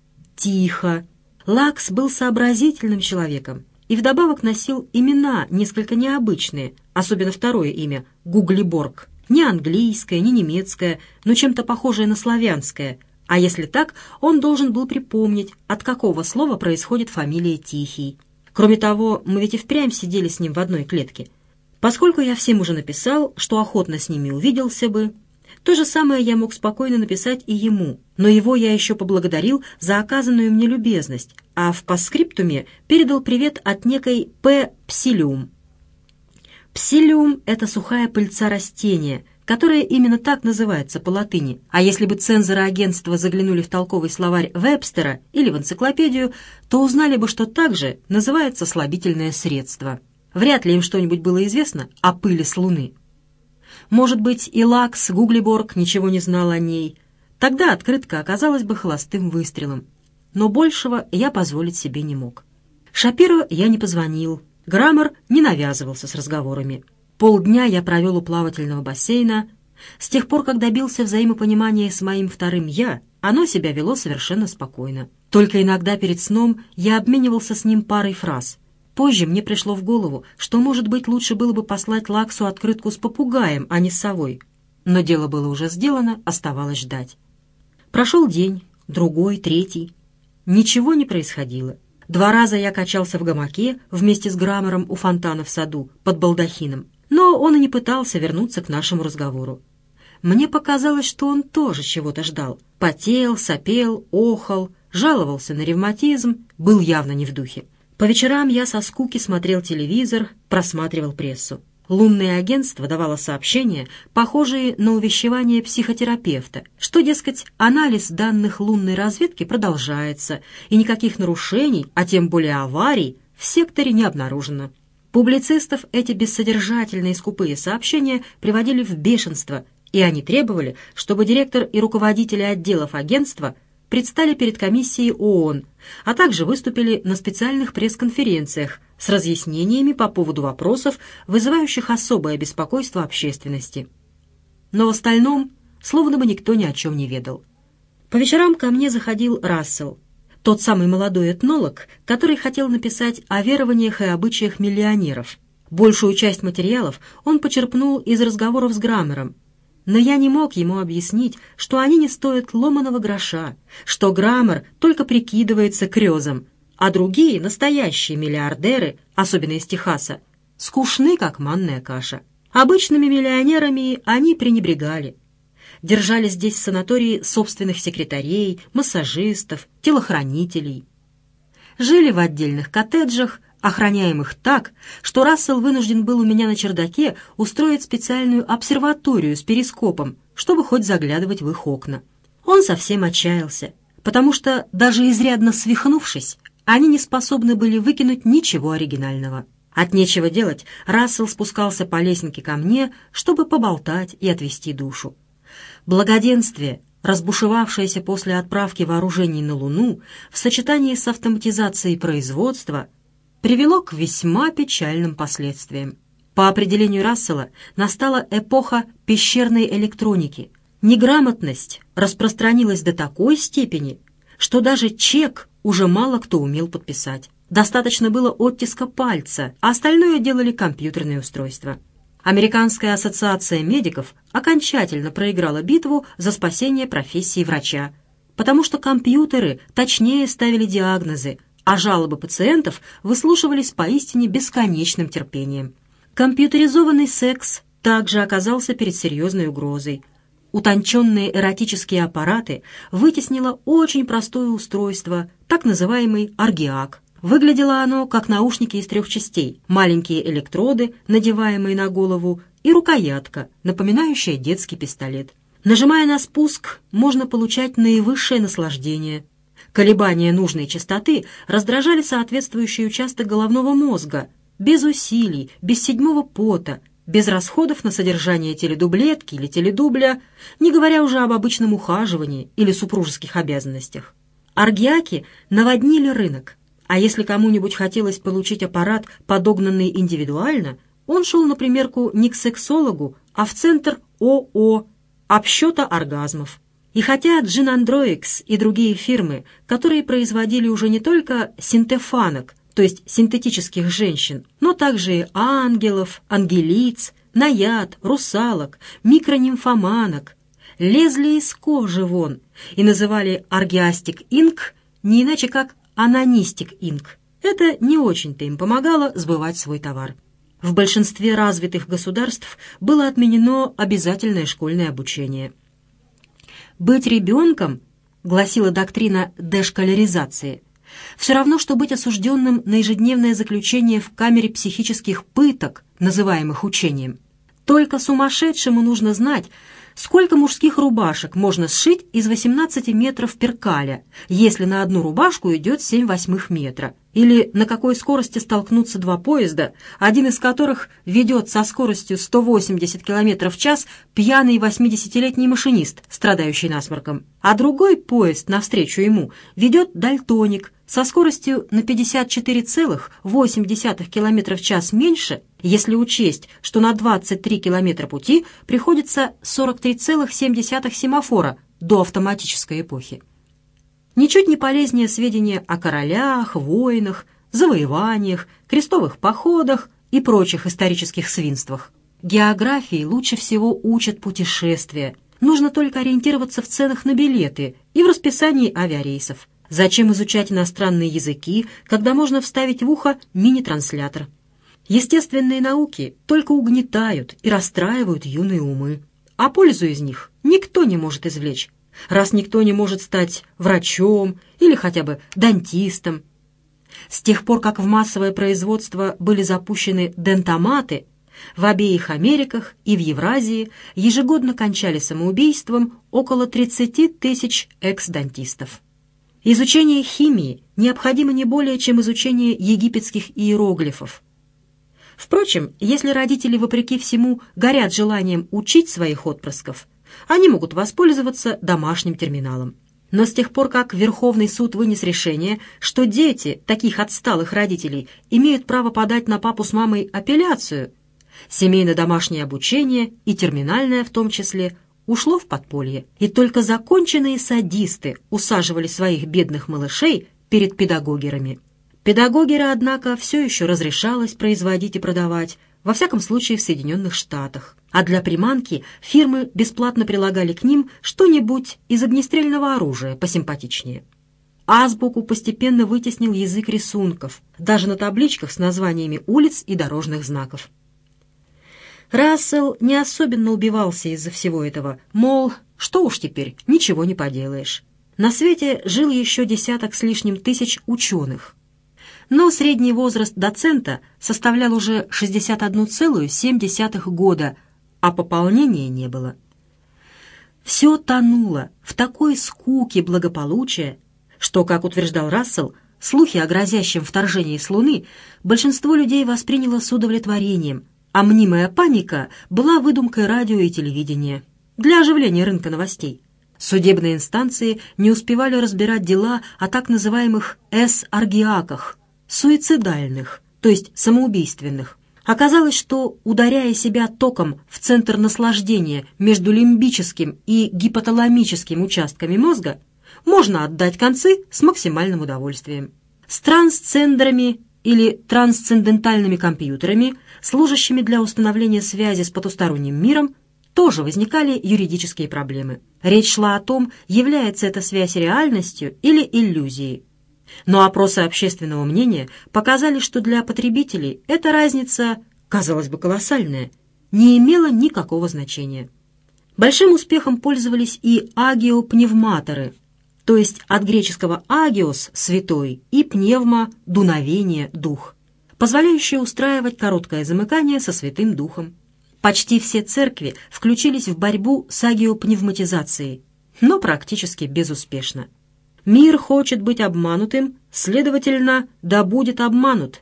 A: Тихо. Лакс был сообразительным человеком и вдобавок носил имена несколько необычные, особенно второе имя — Гуглиборг. Не английское, не немецкое, но чем-то похожее на славянское. А если так, он должен был припомнить, от какого слова происходит фамилия Тихий. Кроме того, мы ведь и впрямь сидели с ним в одной клетке. Поскольку я всем уже написал, что охотно с ними увиделся бы, то же самое я мог спокойно написать и ему, но его я еще поблагодарил за оказанную мне любезность, а в постскриптуме передал привет от некой П. Псилиум. Псилиум — это сухая пыльца растения, которое именно так называется по латыни, а если бы цензоры агентства заглянули в толковый словарь Вебстера или в энциклопедию, то узнали бы, что также называется слабительное средство. Вряд ли им что-нибудь было известно о пыли с Луны. Может быть, и Лакс Гуглиборг ничего не знал о ней. Тогда открытка оказалась бы холостым выстрелом. Но большего я позволить себе не мог. Шапиро я не позвонил, Граммер не навязывался с разговорами. Полдня я провел у плавательного бассейна. С тех пор, как добился взаимопонимания с моим вторым «я», оно себя вело совершенно спокойно. Только иногда перед сном я обменивался с ним парой фраз. Позже мне пришло в голову, что, может быть, лучше было бы послать Лаксу открытку с попугаем, а не с совой. Но дело было уже сделано, оставалось ждать. Прошел день, другой, третий. Ничего не происходило. Два раза я качался в гамаке вместе с Граммером у фонтана в саду под балдахином, но он и не пытался вернуться к нашему разговору. Мне показалось, что он тоже чего-то ждал. Потел, сопел, охал, жаловался на ревматизм, был явно не в духе. По вечерам я со скуки смотрел телевизор, просматривал прессу. Лунное агентство давало сообщения, похожие на увещевание психотерапевта, что, дескать, анализ данных лунной разведки продолжается, и никаких нарушений, а тем более аварий, в секторе не обнаружено. Публицистов эти бессодержательные скупые сообщения приводили в бешенство, и они требовали, чтобы директор и руководители отделов агентства предстали перед комиссией ООН, а также выступили на специальных пресс-конференциях с разъяснениями по поводу вопросов, вызывающих особое беспокойство общественности. Но в остальном, словно бы никто ни о чем не ведал. По вечерам ко мне заходил Рассел, тот самый молодой этнолог, который хотел написать о верованиях и обычаях миллионеров. Большую часть материалов он почерпнул из разговоров с Граммером, но я не мог ему объяснить, что они не стоят ломаного гроша, что Граммер только прикидывается крёзом, а другие, настоящие миллиардеры, особенно из Техаса, скучны, как манная каша. Обычными миллионерами они пренебрегали. Держали здесь в санатории собственных секретарей, массажистов, телохранителей. Жили в отдельных коттеджах, охраняемых так, что Рассел вынужден был у меня на чердаке устроить специальную обсерваторию с перископом, чтобы хоть заглядывать в их окна. Он совсем отчаялся, потому что, даже изрядно свихнувшись, они не способны были выкинуть ничего оригинального. От нечего делать, Рассел спускался по лесенке ко мне, чтобы поболтать и отвести душу. Благоденствие, разбушевавшееся после отправки вооружений на Луну, в сочетании с автоматизацией производства, привело к весьма печальным последствиям. По определению Рассела, настала эпоха пещерной электроники. Неграмотность распространилась до такой степени, что даже чек уже мало кто умел подписать. Достаточно было оттиска пальца, а остальное делали компьютерные устройства. Американская ассоциация медиков окончательно проиграла битву за спасение профессии врача, потому что компьютеры точнее ставили диагнозы, а жалобы пациентов выслушивались поистине бесконечным терпением. Компьютеризованный секс также оказался перед серьезной угрозой. Утонченные эротические аппараты вытеснило очень простое устройство, так называемый аргиак. Выглядело оно как наушники из трех частей: маленькие электроды, надеваемые на голову, и рукоятка, напоминающая детский пистолет. Нажимая на спуск, можно получать наивысшее наслаждение. Колебания нужной частоты раздражали соответствующий участок головного мозга, без усилий, без седьмого пота, без расходов на содержание теледублетки или теледубля, не говоря уже об обычном ухаживании или супружеских обязанностях. Аргиаки наводнили рынок, а если кому-нибудь хотелось получить аппарат, подогнанный индивидуально, он шел на примерку не к сексологу, а в центр ОО «Обсчета оргазмов». И хотя Джин-Андроикс и другие фирмы, которые производили уже не только синтефанок, то есть синтетических женщин, но также и ангелов, ангелиц, наяд, русалок, микронимфоманок, лезли из кожи вон и называли Аргиастик Инк не иначе как Анонистик Инк. Это не очень-то им помогало сбывать свой товар. В большинстве развитых государств было отменено обязательное школьное обучение. «Быть ребенком», — гласила доктрина дешколяризации, «все равно, что быть осужденным на ежедневное заключение в камере психических пыток, называемых учением. Только сумасшедшему нужно знать, сколько мужских рубашек можно сшить из восемнадцати метров перкаля, если на одну рубашку идет семь восьмых метра, или на какой скорости столкнутся два поезда, один из которых ведет со скоростью сто восемьдесят километров в час пьяный восьмидесятилетний машинист, страдающий насморком, а другой поезд навстречу ему ведет дальтоник со скоростью на пятьдесят четыре целых восемь десятых километра в час меньше, если учесть, что на двадцать три километра пути приходится сорок три целых семь десятых семафора до автоматической эпохи. Ничуть не полезнее сведения о королях, войнах, завоеваниях, крестовых походах и прочих исторических свинствах. Географии лучше всего учат путешествия. Нужно только ориентироваться в ценах на билеты и в расписании авиарейсов. Зачем изучать иностранные языки, когда можно вставить в ухо мини-транслятор? Естественные науки только угнетают и расстраивают юные умы, а пользу из них никто не может извлечь, раз никто не может стать врачом или хотя бы дантистом. С тех пор, как в массовое производство были запущены дентоматы, в обеих Америках и в Евразии ежегодно кончали самоубийством около тридцати тысяч экс-дантистов. Изучение химии необходимо не более, чем изучение египетских иероглифов. Впрочем, если родители, вопреки всему, горят желанием учить своих отпрысков, они могут воспользоваться домашним терминалом. Но с тех пор, как Верховный суд вынес решение, что дети таких отсталых родителей имеют право подать на папу с мамой апелляцию, семейно-домашнее обучение, и терминальное в том числе, ушло в подполье, и только законченные садисты усаживали своих бедных малышей перед педагогерами. Педагогеры, однако, все еще разрешалось производить и продавать, во всяком случае в Соединенных Штатах. А для приманки фирмы бесплатно прилагали к ним что-нибудь из огнестрельного оружия посимпатичнее. Азбуку постепенно вытеснил язык рисунков, даже на табличках с названиями улиц и дорожных знаков. Рассел не особенно убивался из-за всего этого, мол, что уж теперь, ничего не поделаешь. На свете жил еще десяток с лишним тысяч ученых. Но средний возраст доцента составлял уже шестьдесят одну целую семь десятых года, а пополнения не было. Все тонуло в такой скуке благополучия, что, как утверждал Рассел, слухи о грозящем вторжении с Луны большинство людей восприняло с удовлетворением, а мнимая паника была выдумкой радио и телевидения для оживления рынка новостей. Судебные инстанции не успевали разбирать дела о так называемых эс-аргиаках, суицидальных, то есть самоубийственных. Оказалось, что, ударяя себя током в центр наслаждения между лимбическим и гипоталамическим участками мозга, можно отдать концы с максимальным удовольствием. С трансцендерами или трансцендентальными компьютерами, служащими для установления связи с потусторонним миром, тоже возникали юридические проблемы. Речь шла о том, является эта связь реальностью или иллюзией. Но опросы общественного мнения показали, что для потребителей эта разница, казалось бы, колоссальная, не имела никакого значения. Большим успехом пользовались и агиопневматоры, то есть от греческого «агиос» — «святой» и «пневма» — «дуновение», «дух», позволяющие устраивать короткое замыкание со Святым Духом. Почти все церкви включились в борьбу с агиопневматизацией, но практически безуспешно. Мир хочет быть обманутым, следовательно, да будет обманут.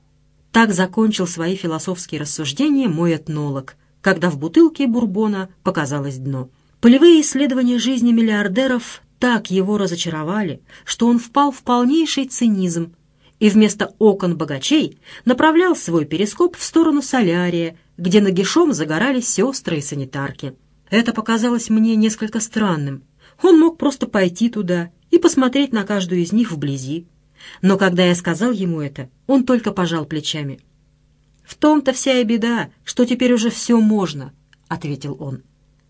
A: Так закончил свои философские рассуждения мой этнолог, когда в бутылке бурбона показалось дно. Полевые исследования жизни миллиардеров так его разочаровали, что он впал в полнейший цинизм и вместо окон богачей направлял свой перископ в сторону солярия, где нагишом загорались сестры и санитарки. Это показалось мне несколько странным. Он мог просто пойти туда и посмотреть на каждую из них вблизи. Но когда я сказал ему это, он только пожал плечами. «В том-то вся и беда, что теперь уже все можно», — ответил он.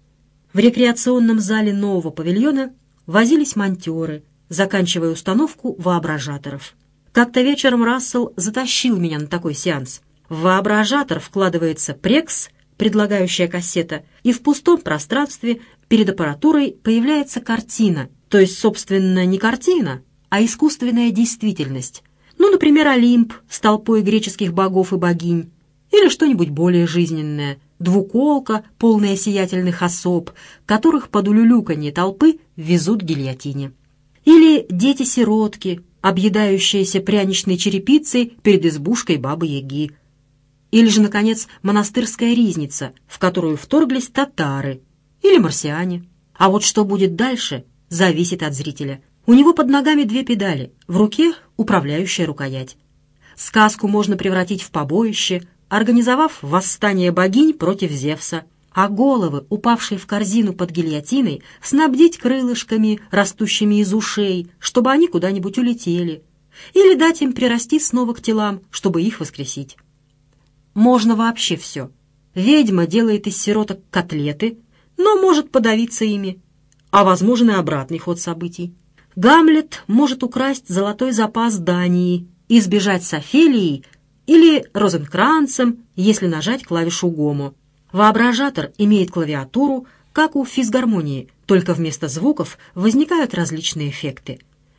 A: В рекреационном зале нового павильона возились монтеры, заканчивая установку воображаторов. Как-то вечером Рассел затащил меня на такой сеанс. В воображатор вкладывается прекс, предлагающая кассета, и в пустом пространстве перед аппаратурой появляется картина, то есть, собственно, не картина, а искусственная действительность. Ну, например, Олимп с толпой греческих богов и богинь, или что-нибудь более жизненное, двуколка, полная сиятельных особ, которых под улюлюканье толпы везут к гильотине. Или дети-сиротки, объедающаяся пряничной черепицей перед избушкой Бабы-Яги. Или же, наконец, монастырская ризница, в которую вторглись татары или марсиане. А вот что будет дальше, зависит от зрителя. У него под ногами две педали, в руке управляющая рукоять. Сказку можно превратить в побоище, организовав восстание богинь против Зевса, а головы, упавшие в корзину под гильотиной, снабдить крылышками, растущими из ушей, чтобы они куда-нибудь улетели, или дать им прирасти снова к телам, чтобы их воскресить. Можно вообще все. Ведьма делает из сироток котлеты, но может подавиться ими, а возможен и обратный ход событий. Гамлет может украсть золотой запас Дании и сбежать с Офелией или Розенкранцем, если нажать клавишу гомо. Воображатор имеет клавиатуру, как у физгармонии, только вместо звуков возникают различные эффекты.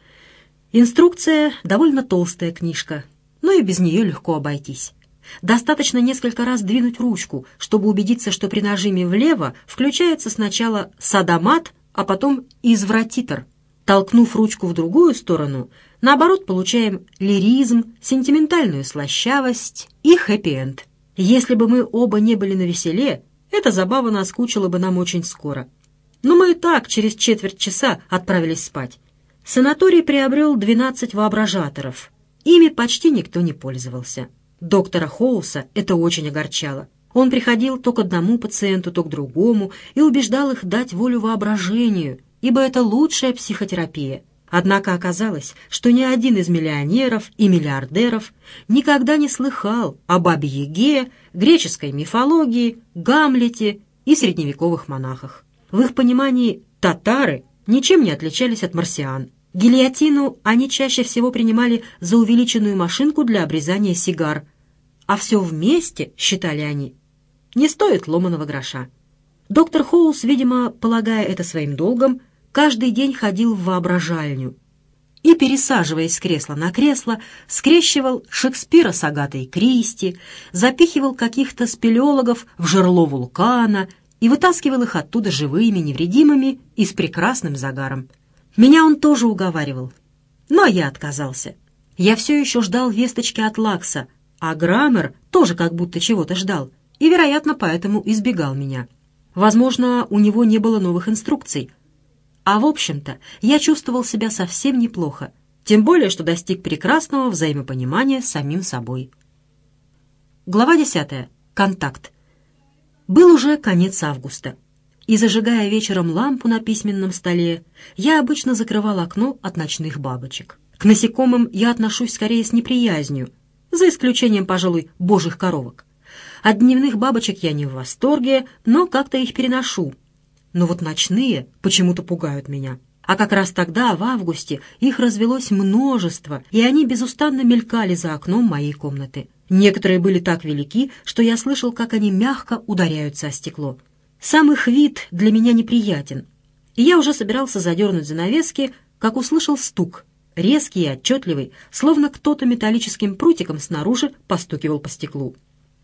A: Инструкция — довольно толстая книжка, но и без нее легко обойтись. Достаточно несколько раз двинуть ручку, чтобы убедиться, что при нажиме влево включается сначала садомат, а потом извратитор. Толкнув ручку в другую сторону, наоборот, получаем лиризм, сентиментальную слащавость и хэппи-энд. Если бы мы оба не были навеселе, эта забава наскучила бы нам очень скоро. Но мы и так через четверть часа отправились спать. Санаторий приобрел двенадцать воображаторов. Ими почти никто не пользовался. Доктора Хоуса это очень огорчало. Он приходил то к одному пациенту, то к другому и убеждал их дать волю воображению, ибо это лучшая психотерапия. Однако оказалось, что ни один из миллионеров и миллиардеров никогда не слыхал о Бабе-Яге, греческой мифологии, Гамлете и средневековых монахах. В их понимании татары ничем не отличались от марсиан. Гильотину они чаще всего принимали за увеличенную машинку для обрезания сигар, а все вместе, считали они, не стоит ломаного гроша. Доктор Хоус, видимо, полагая это своим долгом, каждый день ходил в воображальню и, пересаживаясь с кресла на кресло, скрещивал Шекспира с Агатой Кристи, запихивал каких-то спелеологов в жерло вулкана и вытаскивал их оттуда живыми, невредимыми и с прекрасным загаром. Меня он тоже уговаривал, но я отказался. Я все еще ждал весточки от Лакса, а Граммер тоже как будто чего-то ждал и, вероятно, поэтому избегал меня. Возможно, у него не было новых инструкций. А в общем-то, я чувствовал себя совсем неплохо, тем более, что достиг прекрасного взаимопонимания с самим собой. Глава десятая. Контакт. Был уже конец августа, и, зажигая вечером лампу на письменном столе, я обычно закрывал окно от ночных бабочек. К насекомым я отношусь скорее с неприязнью, за исключением, пожалуй, божьих коровок. От дневных бабочек я не в восторге, но как-то их переношу. Но вот ночные почему-то пугают меня. А как раз тогда, в августе, их развелось множество, и они безустанно мелькали за окном моей комнаты. Некоторые были так велики, что я слышал, как они мягко ударяются о стекло. Сам их вид для меня неприятен. И я уже собирался задернуть занавески, как услышал стук, резкий и отчетливый, словно кто-то металлическим прутиком снаружи постукивал по стеклу.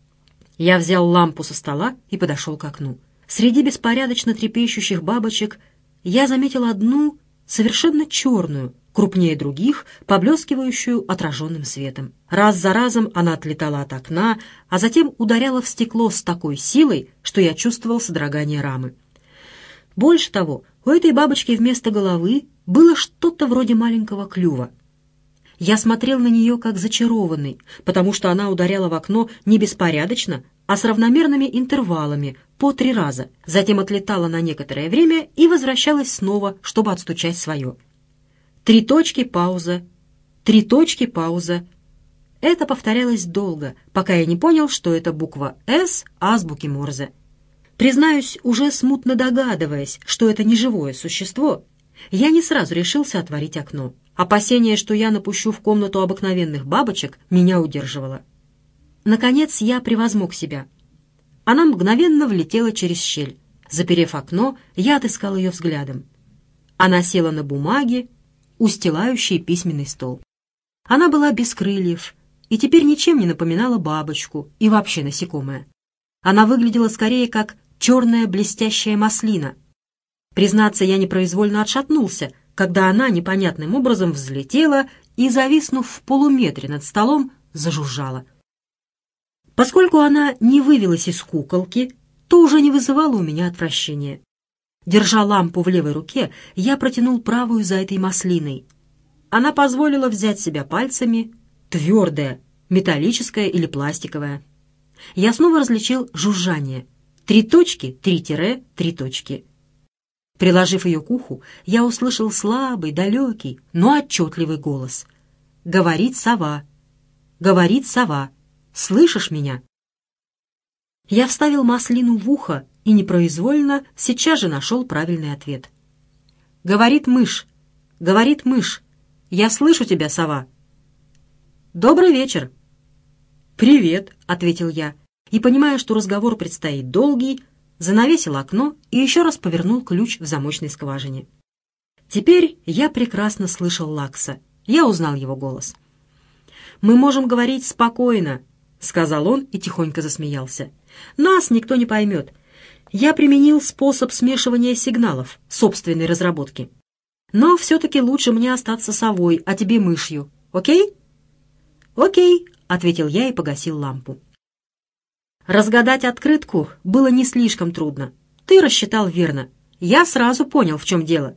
A: Я взял лампу со стола и подошел к окну. Среди беспорядочно трепещущих бабочек я заметил одну, совершенно черную, крупнее других, поблескивающую отраженным светом. Раз за разом она отлетала от окна, а затем ударяла в стекло с такой силой, что я чувствовал содрогание рамы. Больше того, у этой бабочки вместо головы было что-то вроде маленького клюва. Я смотрел на нее как зачарованный, потому что она ударяла в окно не беспорядочно, а с равномерными интервалами, по три раза, затем отлетала на некоторое время и возвращалась снова, чтобы отстучать свое. Три точки, пауза, три точки, пауза. Это повторялось долго, пока я не понял, что это буква «С» азбуки Морзе. Признаюсь, уже смутно догадываясь, что это не живое существо, я не сразу решился отворить окно. Опасение, что я напущу в комнату обыкновенных бабочек, меня удерживало. Наконец я превозмог себя. Она мгновенно влетела через щель. Заперев окно, я отыскал ее взглядом. Она села на бумаге, устилающей письменный стол. Она была без крыльев и теперь ничем не напоминала бабочку и вообще насекомое. Она выглядела скорее как черная блестящая маслина. Признаться, я непроизвольно отшатнулся, когда она непонятным образом взлетела и, зависнув в полуметре над столом, зажужжала. Поскольку она не вывелась из куколки, то уже не вызывала у меня отвращения. Держа лампу в левой руке, я протянул правую за этой маслиной. Она позволила взять себя пальцами, твердая, металлическая или пластиковая. Я снова различил жужжание. Три точки, три тире, три точки. Приложив ее к уху, я услышал слабый, далекий, но отчетливый голос. «Говорит сова! Говорит сова! Слышишь меня?» Я вставил маслину в ухо и непроизвольно сейчас же нашел правильный ответ. «Говорит мышь! Говорит мышь! Я слышу тебя, сова!» «Добрый вечер!» «Привет!» — ответил я, и, понимая, что разговор предстоит долгий, занавесил окно и еще раз повернул ключ в замочной скважине. Теперь я прекрасно слышал Лакса. Я узнал его голос. «Мы можем говорить спокойно», — сказал он и тихонько засмеялся. «Нас никто не поймет. Я применил способ смешивания сигналов собственной разработки. Но все-таки лучше мне остаться совой, а тебе мышью. Окей?» «Окей», — ответил я и погасил лампу. Разгадать открытку было не слишком трудно. Ты рассчитал верно. Я сразу понял, в чем дело.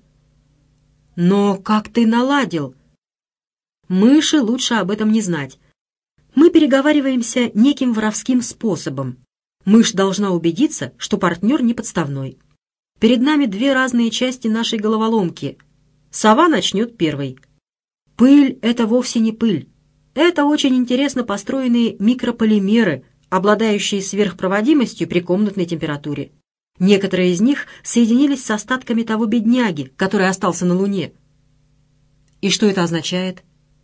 A: Но как ты наладил? Мыши лучше об этом не знать. Мы переговариваемся неким воровским способом. Мышь должна убедиться, что партнер не подставной. Перед нами две разные части нашей головоломки. Сова начнет первой. Пыль — это вовсе не пыль. Это очень интересно построенные микрополимеры, обладающие сверхпроводимостью при комнатной температуре. Некоторые из них соединились с остатками того бедняги, который остался на Луне. И что это означает?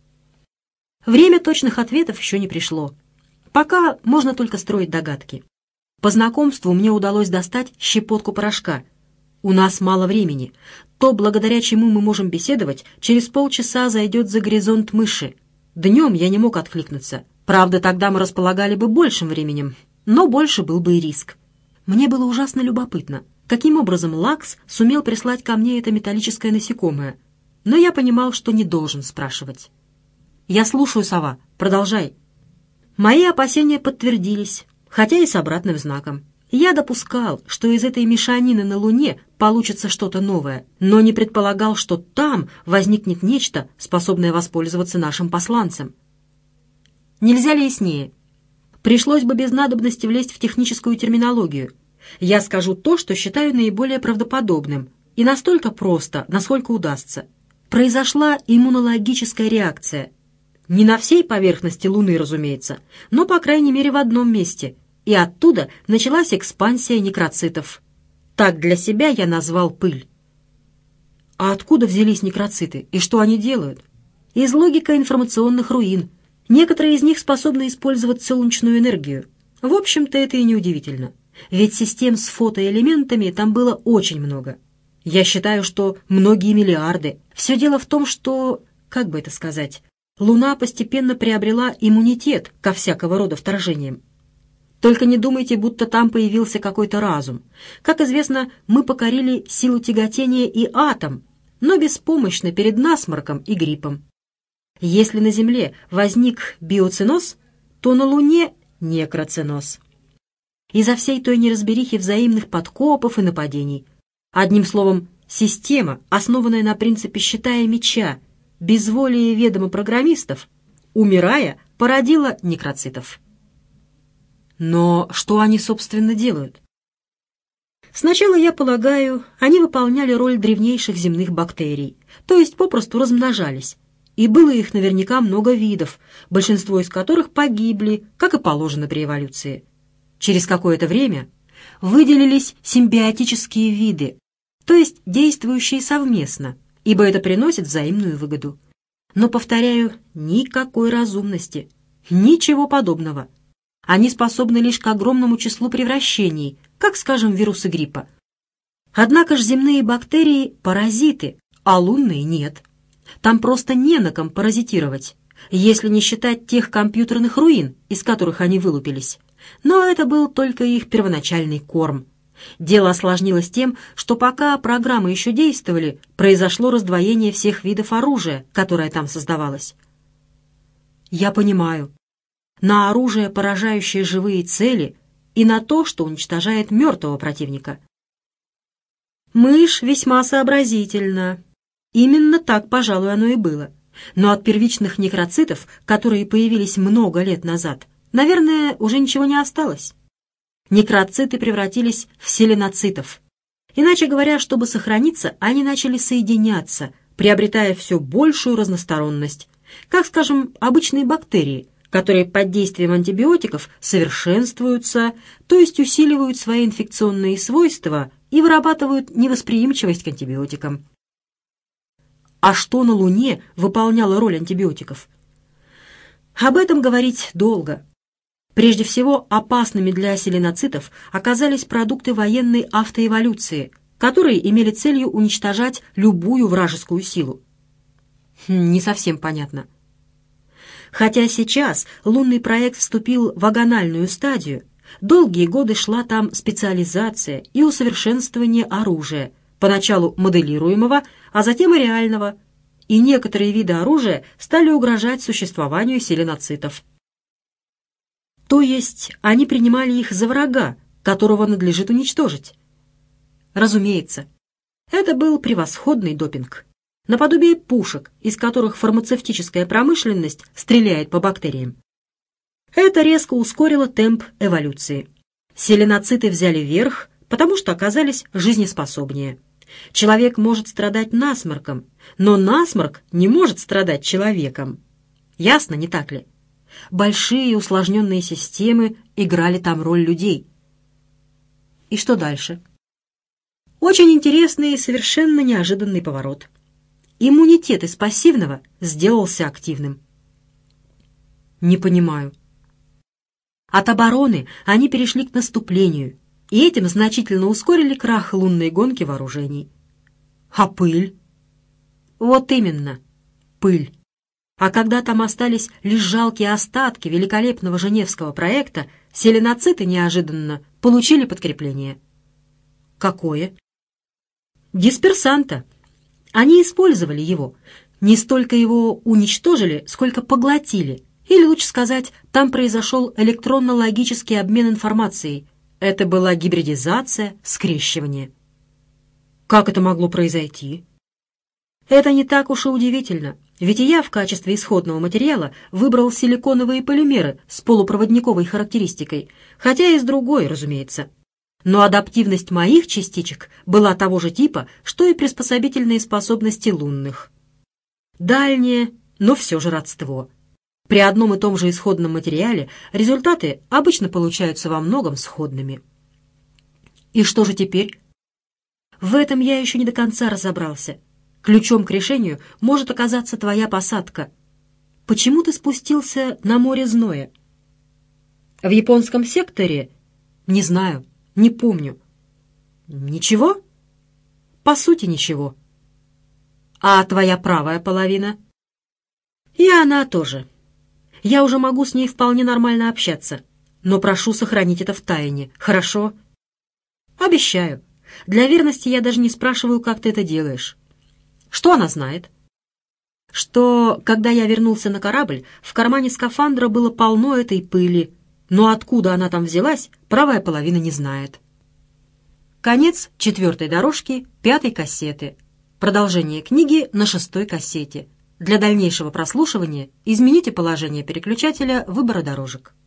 A: Время точных ответов еще не пришло. Пока можно только строить догадки. По знакомству мне удалось достать щепотку порошка. У нас мало времени. То, благодаря чему мы можем беседовать, через полчаса зайдет за горизонт мыши. Днем я не мог откликнуться. Правда, тогда мы располагали бы большим временем, но больше был бы и риск. Мне было ужасно любопытно, каким образом Лакс сумел прислать ко мне это металлическое насекомое. Но я понимал, что не должен спрашивать. «Я слушаю, сова. Продолжай». Мои опасения подтвердились, хотя и с обратным знаком. Я допускал, что из этой мешанины на Луне получится что-то новое, но не предполагал, что там возникнет нечто, способное воспользоваться нашим посланцем. Нельзя ли яснее? Пришлось бы без надобности влезть в техническую терминологию. Я скажу то, что считаю наиболее правдоподобным, и настолько просто, насколько удастся. Произошла иммунологическая реакция. Не на всей поверхности Луны, разумеется, но, по крайней мере, в одном месте, и оттуда началась экспансия некроцитов. Так для себя я назвал пыль. А откуда взялись некроциты, и что они делают? Из логико-информационных руин. Некоторые из них способны использовать солнечную энергию. В общем-то, это и неудивительно. Ведь систем с фотоэлементами там было очень много. Я считаю, что многие миллиарды. Все дело в том, что, как бы это сказать, Луна постепенно приобрела иммунитет ко всякого рода вторжениям. Только не думайте, будто там появился какой-то разум. Как известно, мы покорили силу тяготения и атом, но беспомощны перед насморком и гриппом. Если на Земле возник биоценоз, то на Луне — некроценоз. Из-за всей той неразберихи взаимных подкопов и нападений. Одним словом, система, основанная на принципе щита и меча, безволие ведома программистов, умирая, породила некроцитов. Но что они, собственно, делают? Сначала, я полагаю, они выполняли роль древнейших земных бактерий, то есть попросту размножались. И было их наверняка много видов, большинство из которых погибли, как и положено при эволюции. Через какое-то время выделились симбиотические виды, то есть действующие совместно, ибо это приносит взаимную выгоду. Но, повторяю, никакой разумности, ничего подобного. Они способны лишь к огромному числу превращений, как, скажем, вирусы гриппа. Однако же земные бактерии – паразиты, а лунные – нет. Там просто не на ком паразитировать, если не считать тех компьютерных руин, из которых они вылупились. Но это был только их первоначальный корм. Дело осложнилось тем, что пока программы еще действовали, произошло раздвоение всех видов оружия, которое там создавалось. Я понимаю. На оружие, поражающее живые цели, и на то, что уничтожает мертвого противника. Мышь весьма сообразительна. Именно так, пожалуй, оно и было. Но от первичных некроцитов, которые появились много лет назад, наверное, уже ничего не осталось. Некроциты превратились в селеноцитов. Иначе говоря, чтобы сохраниться, они начали соединяться, приобретая все большую разносторонность, как, скажем, обычные бактерии, которые под действием антибиотиков совершенствуются, то есть усиливают свои инфекционные свойства и вырабатывают невосприимчивость к антибиотикам. А что на Луне выполняло роль антибиотиков? Об этом говорить долго. Прежде всего, опасными для селеноцитов оказались продукты военной автоэволюции, которые имели целью уничтожать любую вражескую силу. Не совсем понятно. Хотя сейчас лунный проект вступил в агональную стадию, долгие годы шла там специализация и усовершенствование оружия, поначалу моделируемого, а затем и реального, и некоторые виды оружия стали угрожать существованию селеноцитов. То есть они принимали их за врага, которого надлежит уничтожить. Разумеется, это был превосходный допинг, наподобие пушек, из которых фармацевтическая промышленность стреляет по бактериям. Это резко ускорило темп эволюции. Селеноциты взяли верх, потому что оказались жизнеспособнее. Человек может страдать насморком, но насморк не может страдать человеком. Ясно, не так ли? Большие усложненные системы играли там роль людей. И что дальше? Очень интересный и совершенно неожиданный поворот. Иммунитет из пассивного сделался активным. Не понимаю. От обороны они перешли к наступлению, и этим значительно ускорили крах лунной гонки вооружений. А пыль? Вот именно, пыль. А когда там остались лишь жалкие остатки великолепного Женевского проекта, селеноциты неожиданно получили подкрепление. Какое? Дисперсанта. Они использовали его. Не столько его уничтожили, сколько поглотили. Или, лучше сказать, там произошел электронно-логический обмен информацией. Это была гибридизация, скрещивание. Как это могло произойти? Это не так уж и удивительно, ведь и я в качестве исходного материала выбрал силиконовые полимеры с полупроводниковой характеристикой, хотя и с другой, разумеется. Но адаптивность моих частичек была того же типа, что и приспособительные способности лунных. Дальнее, но все же родство. При одном и том же исходном материале результаты обычно получаются во многом сходными. И что же теперь? В этом я еще не до конца разобрался. Ключом к решению может оказаться твоя посадка. Почему ты спустился на море зноя? В японском секторе? Не знаю, не помню. Ничего? По сути, ничего. А твоя правая половина? И она тоже. Я уже могу с ней вполне нормально общаться, но прошу сохранить это в тайне, хорошо? Обещаю. Для верности я даже не спрашиваю, как ты это делаешь. Что она знает? Что, когда я вернулся на корабль, в кармане скафандра было полно этой пыли, но откуда она там взялась, правая половина не знает. Конец четвертой дорожки пятой кассеты. Продолжение книги на шестой кассете. Для дальнейшего прослушивания измените положение переключателя выбора дорожек.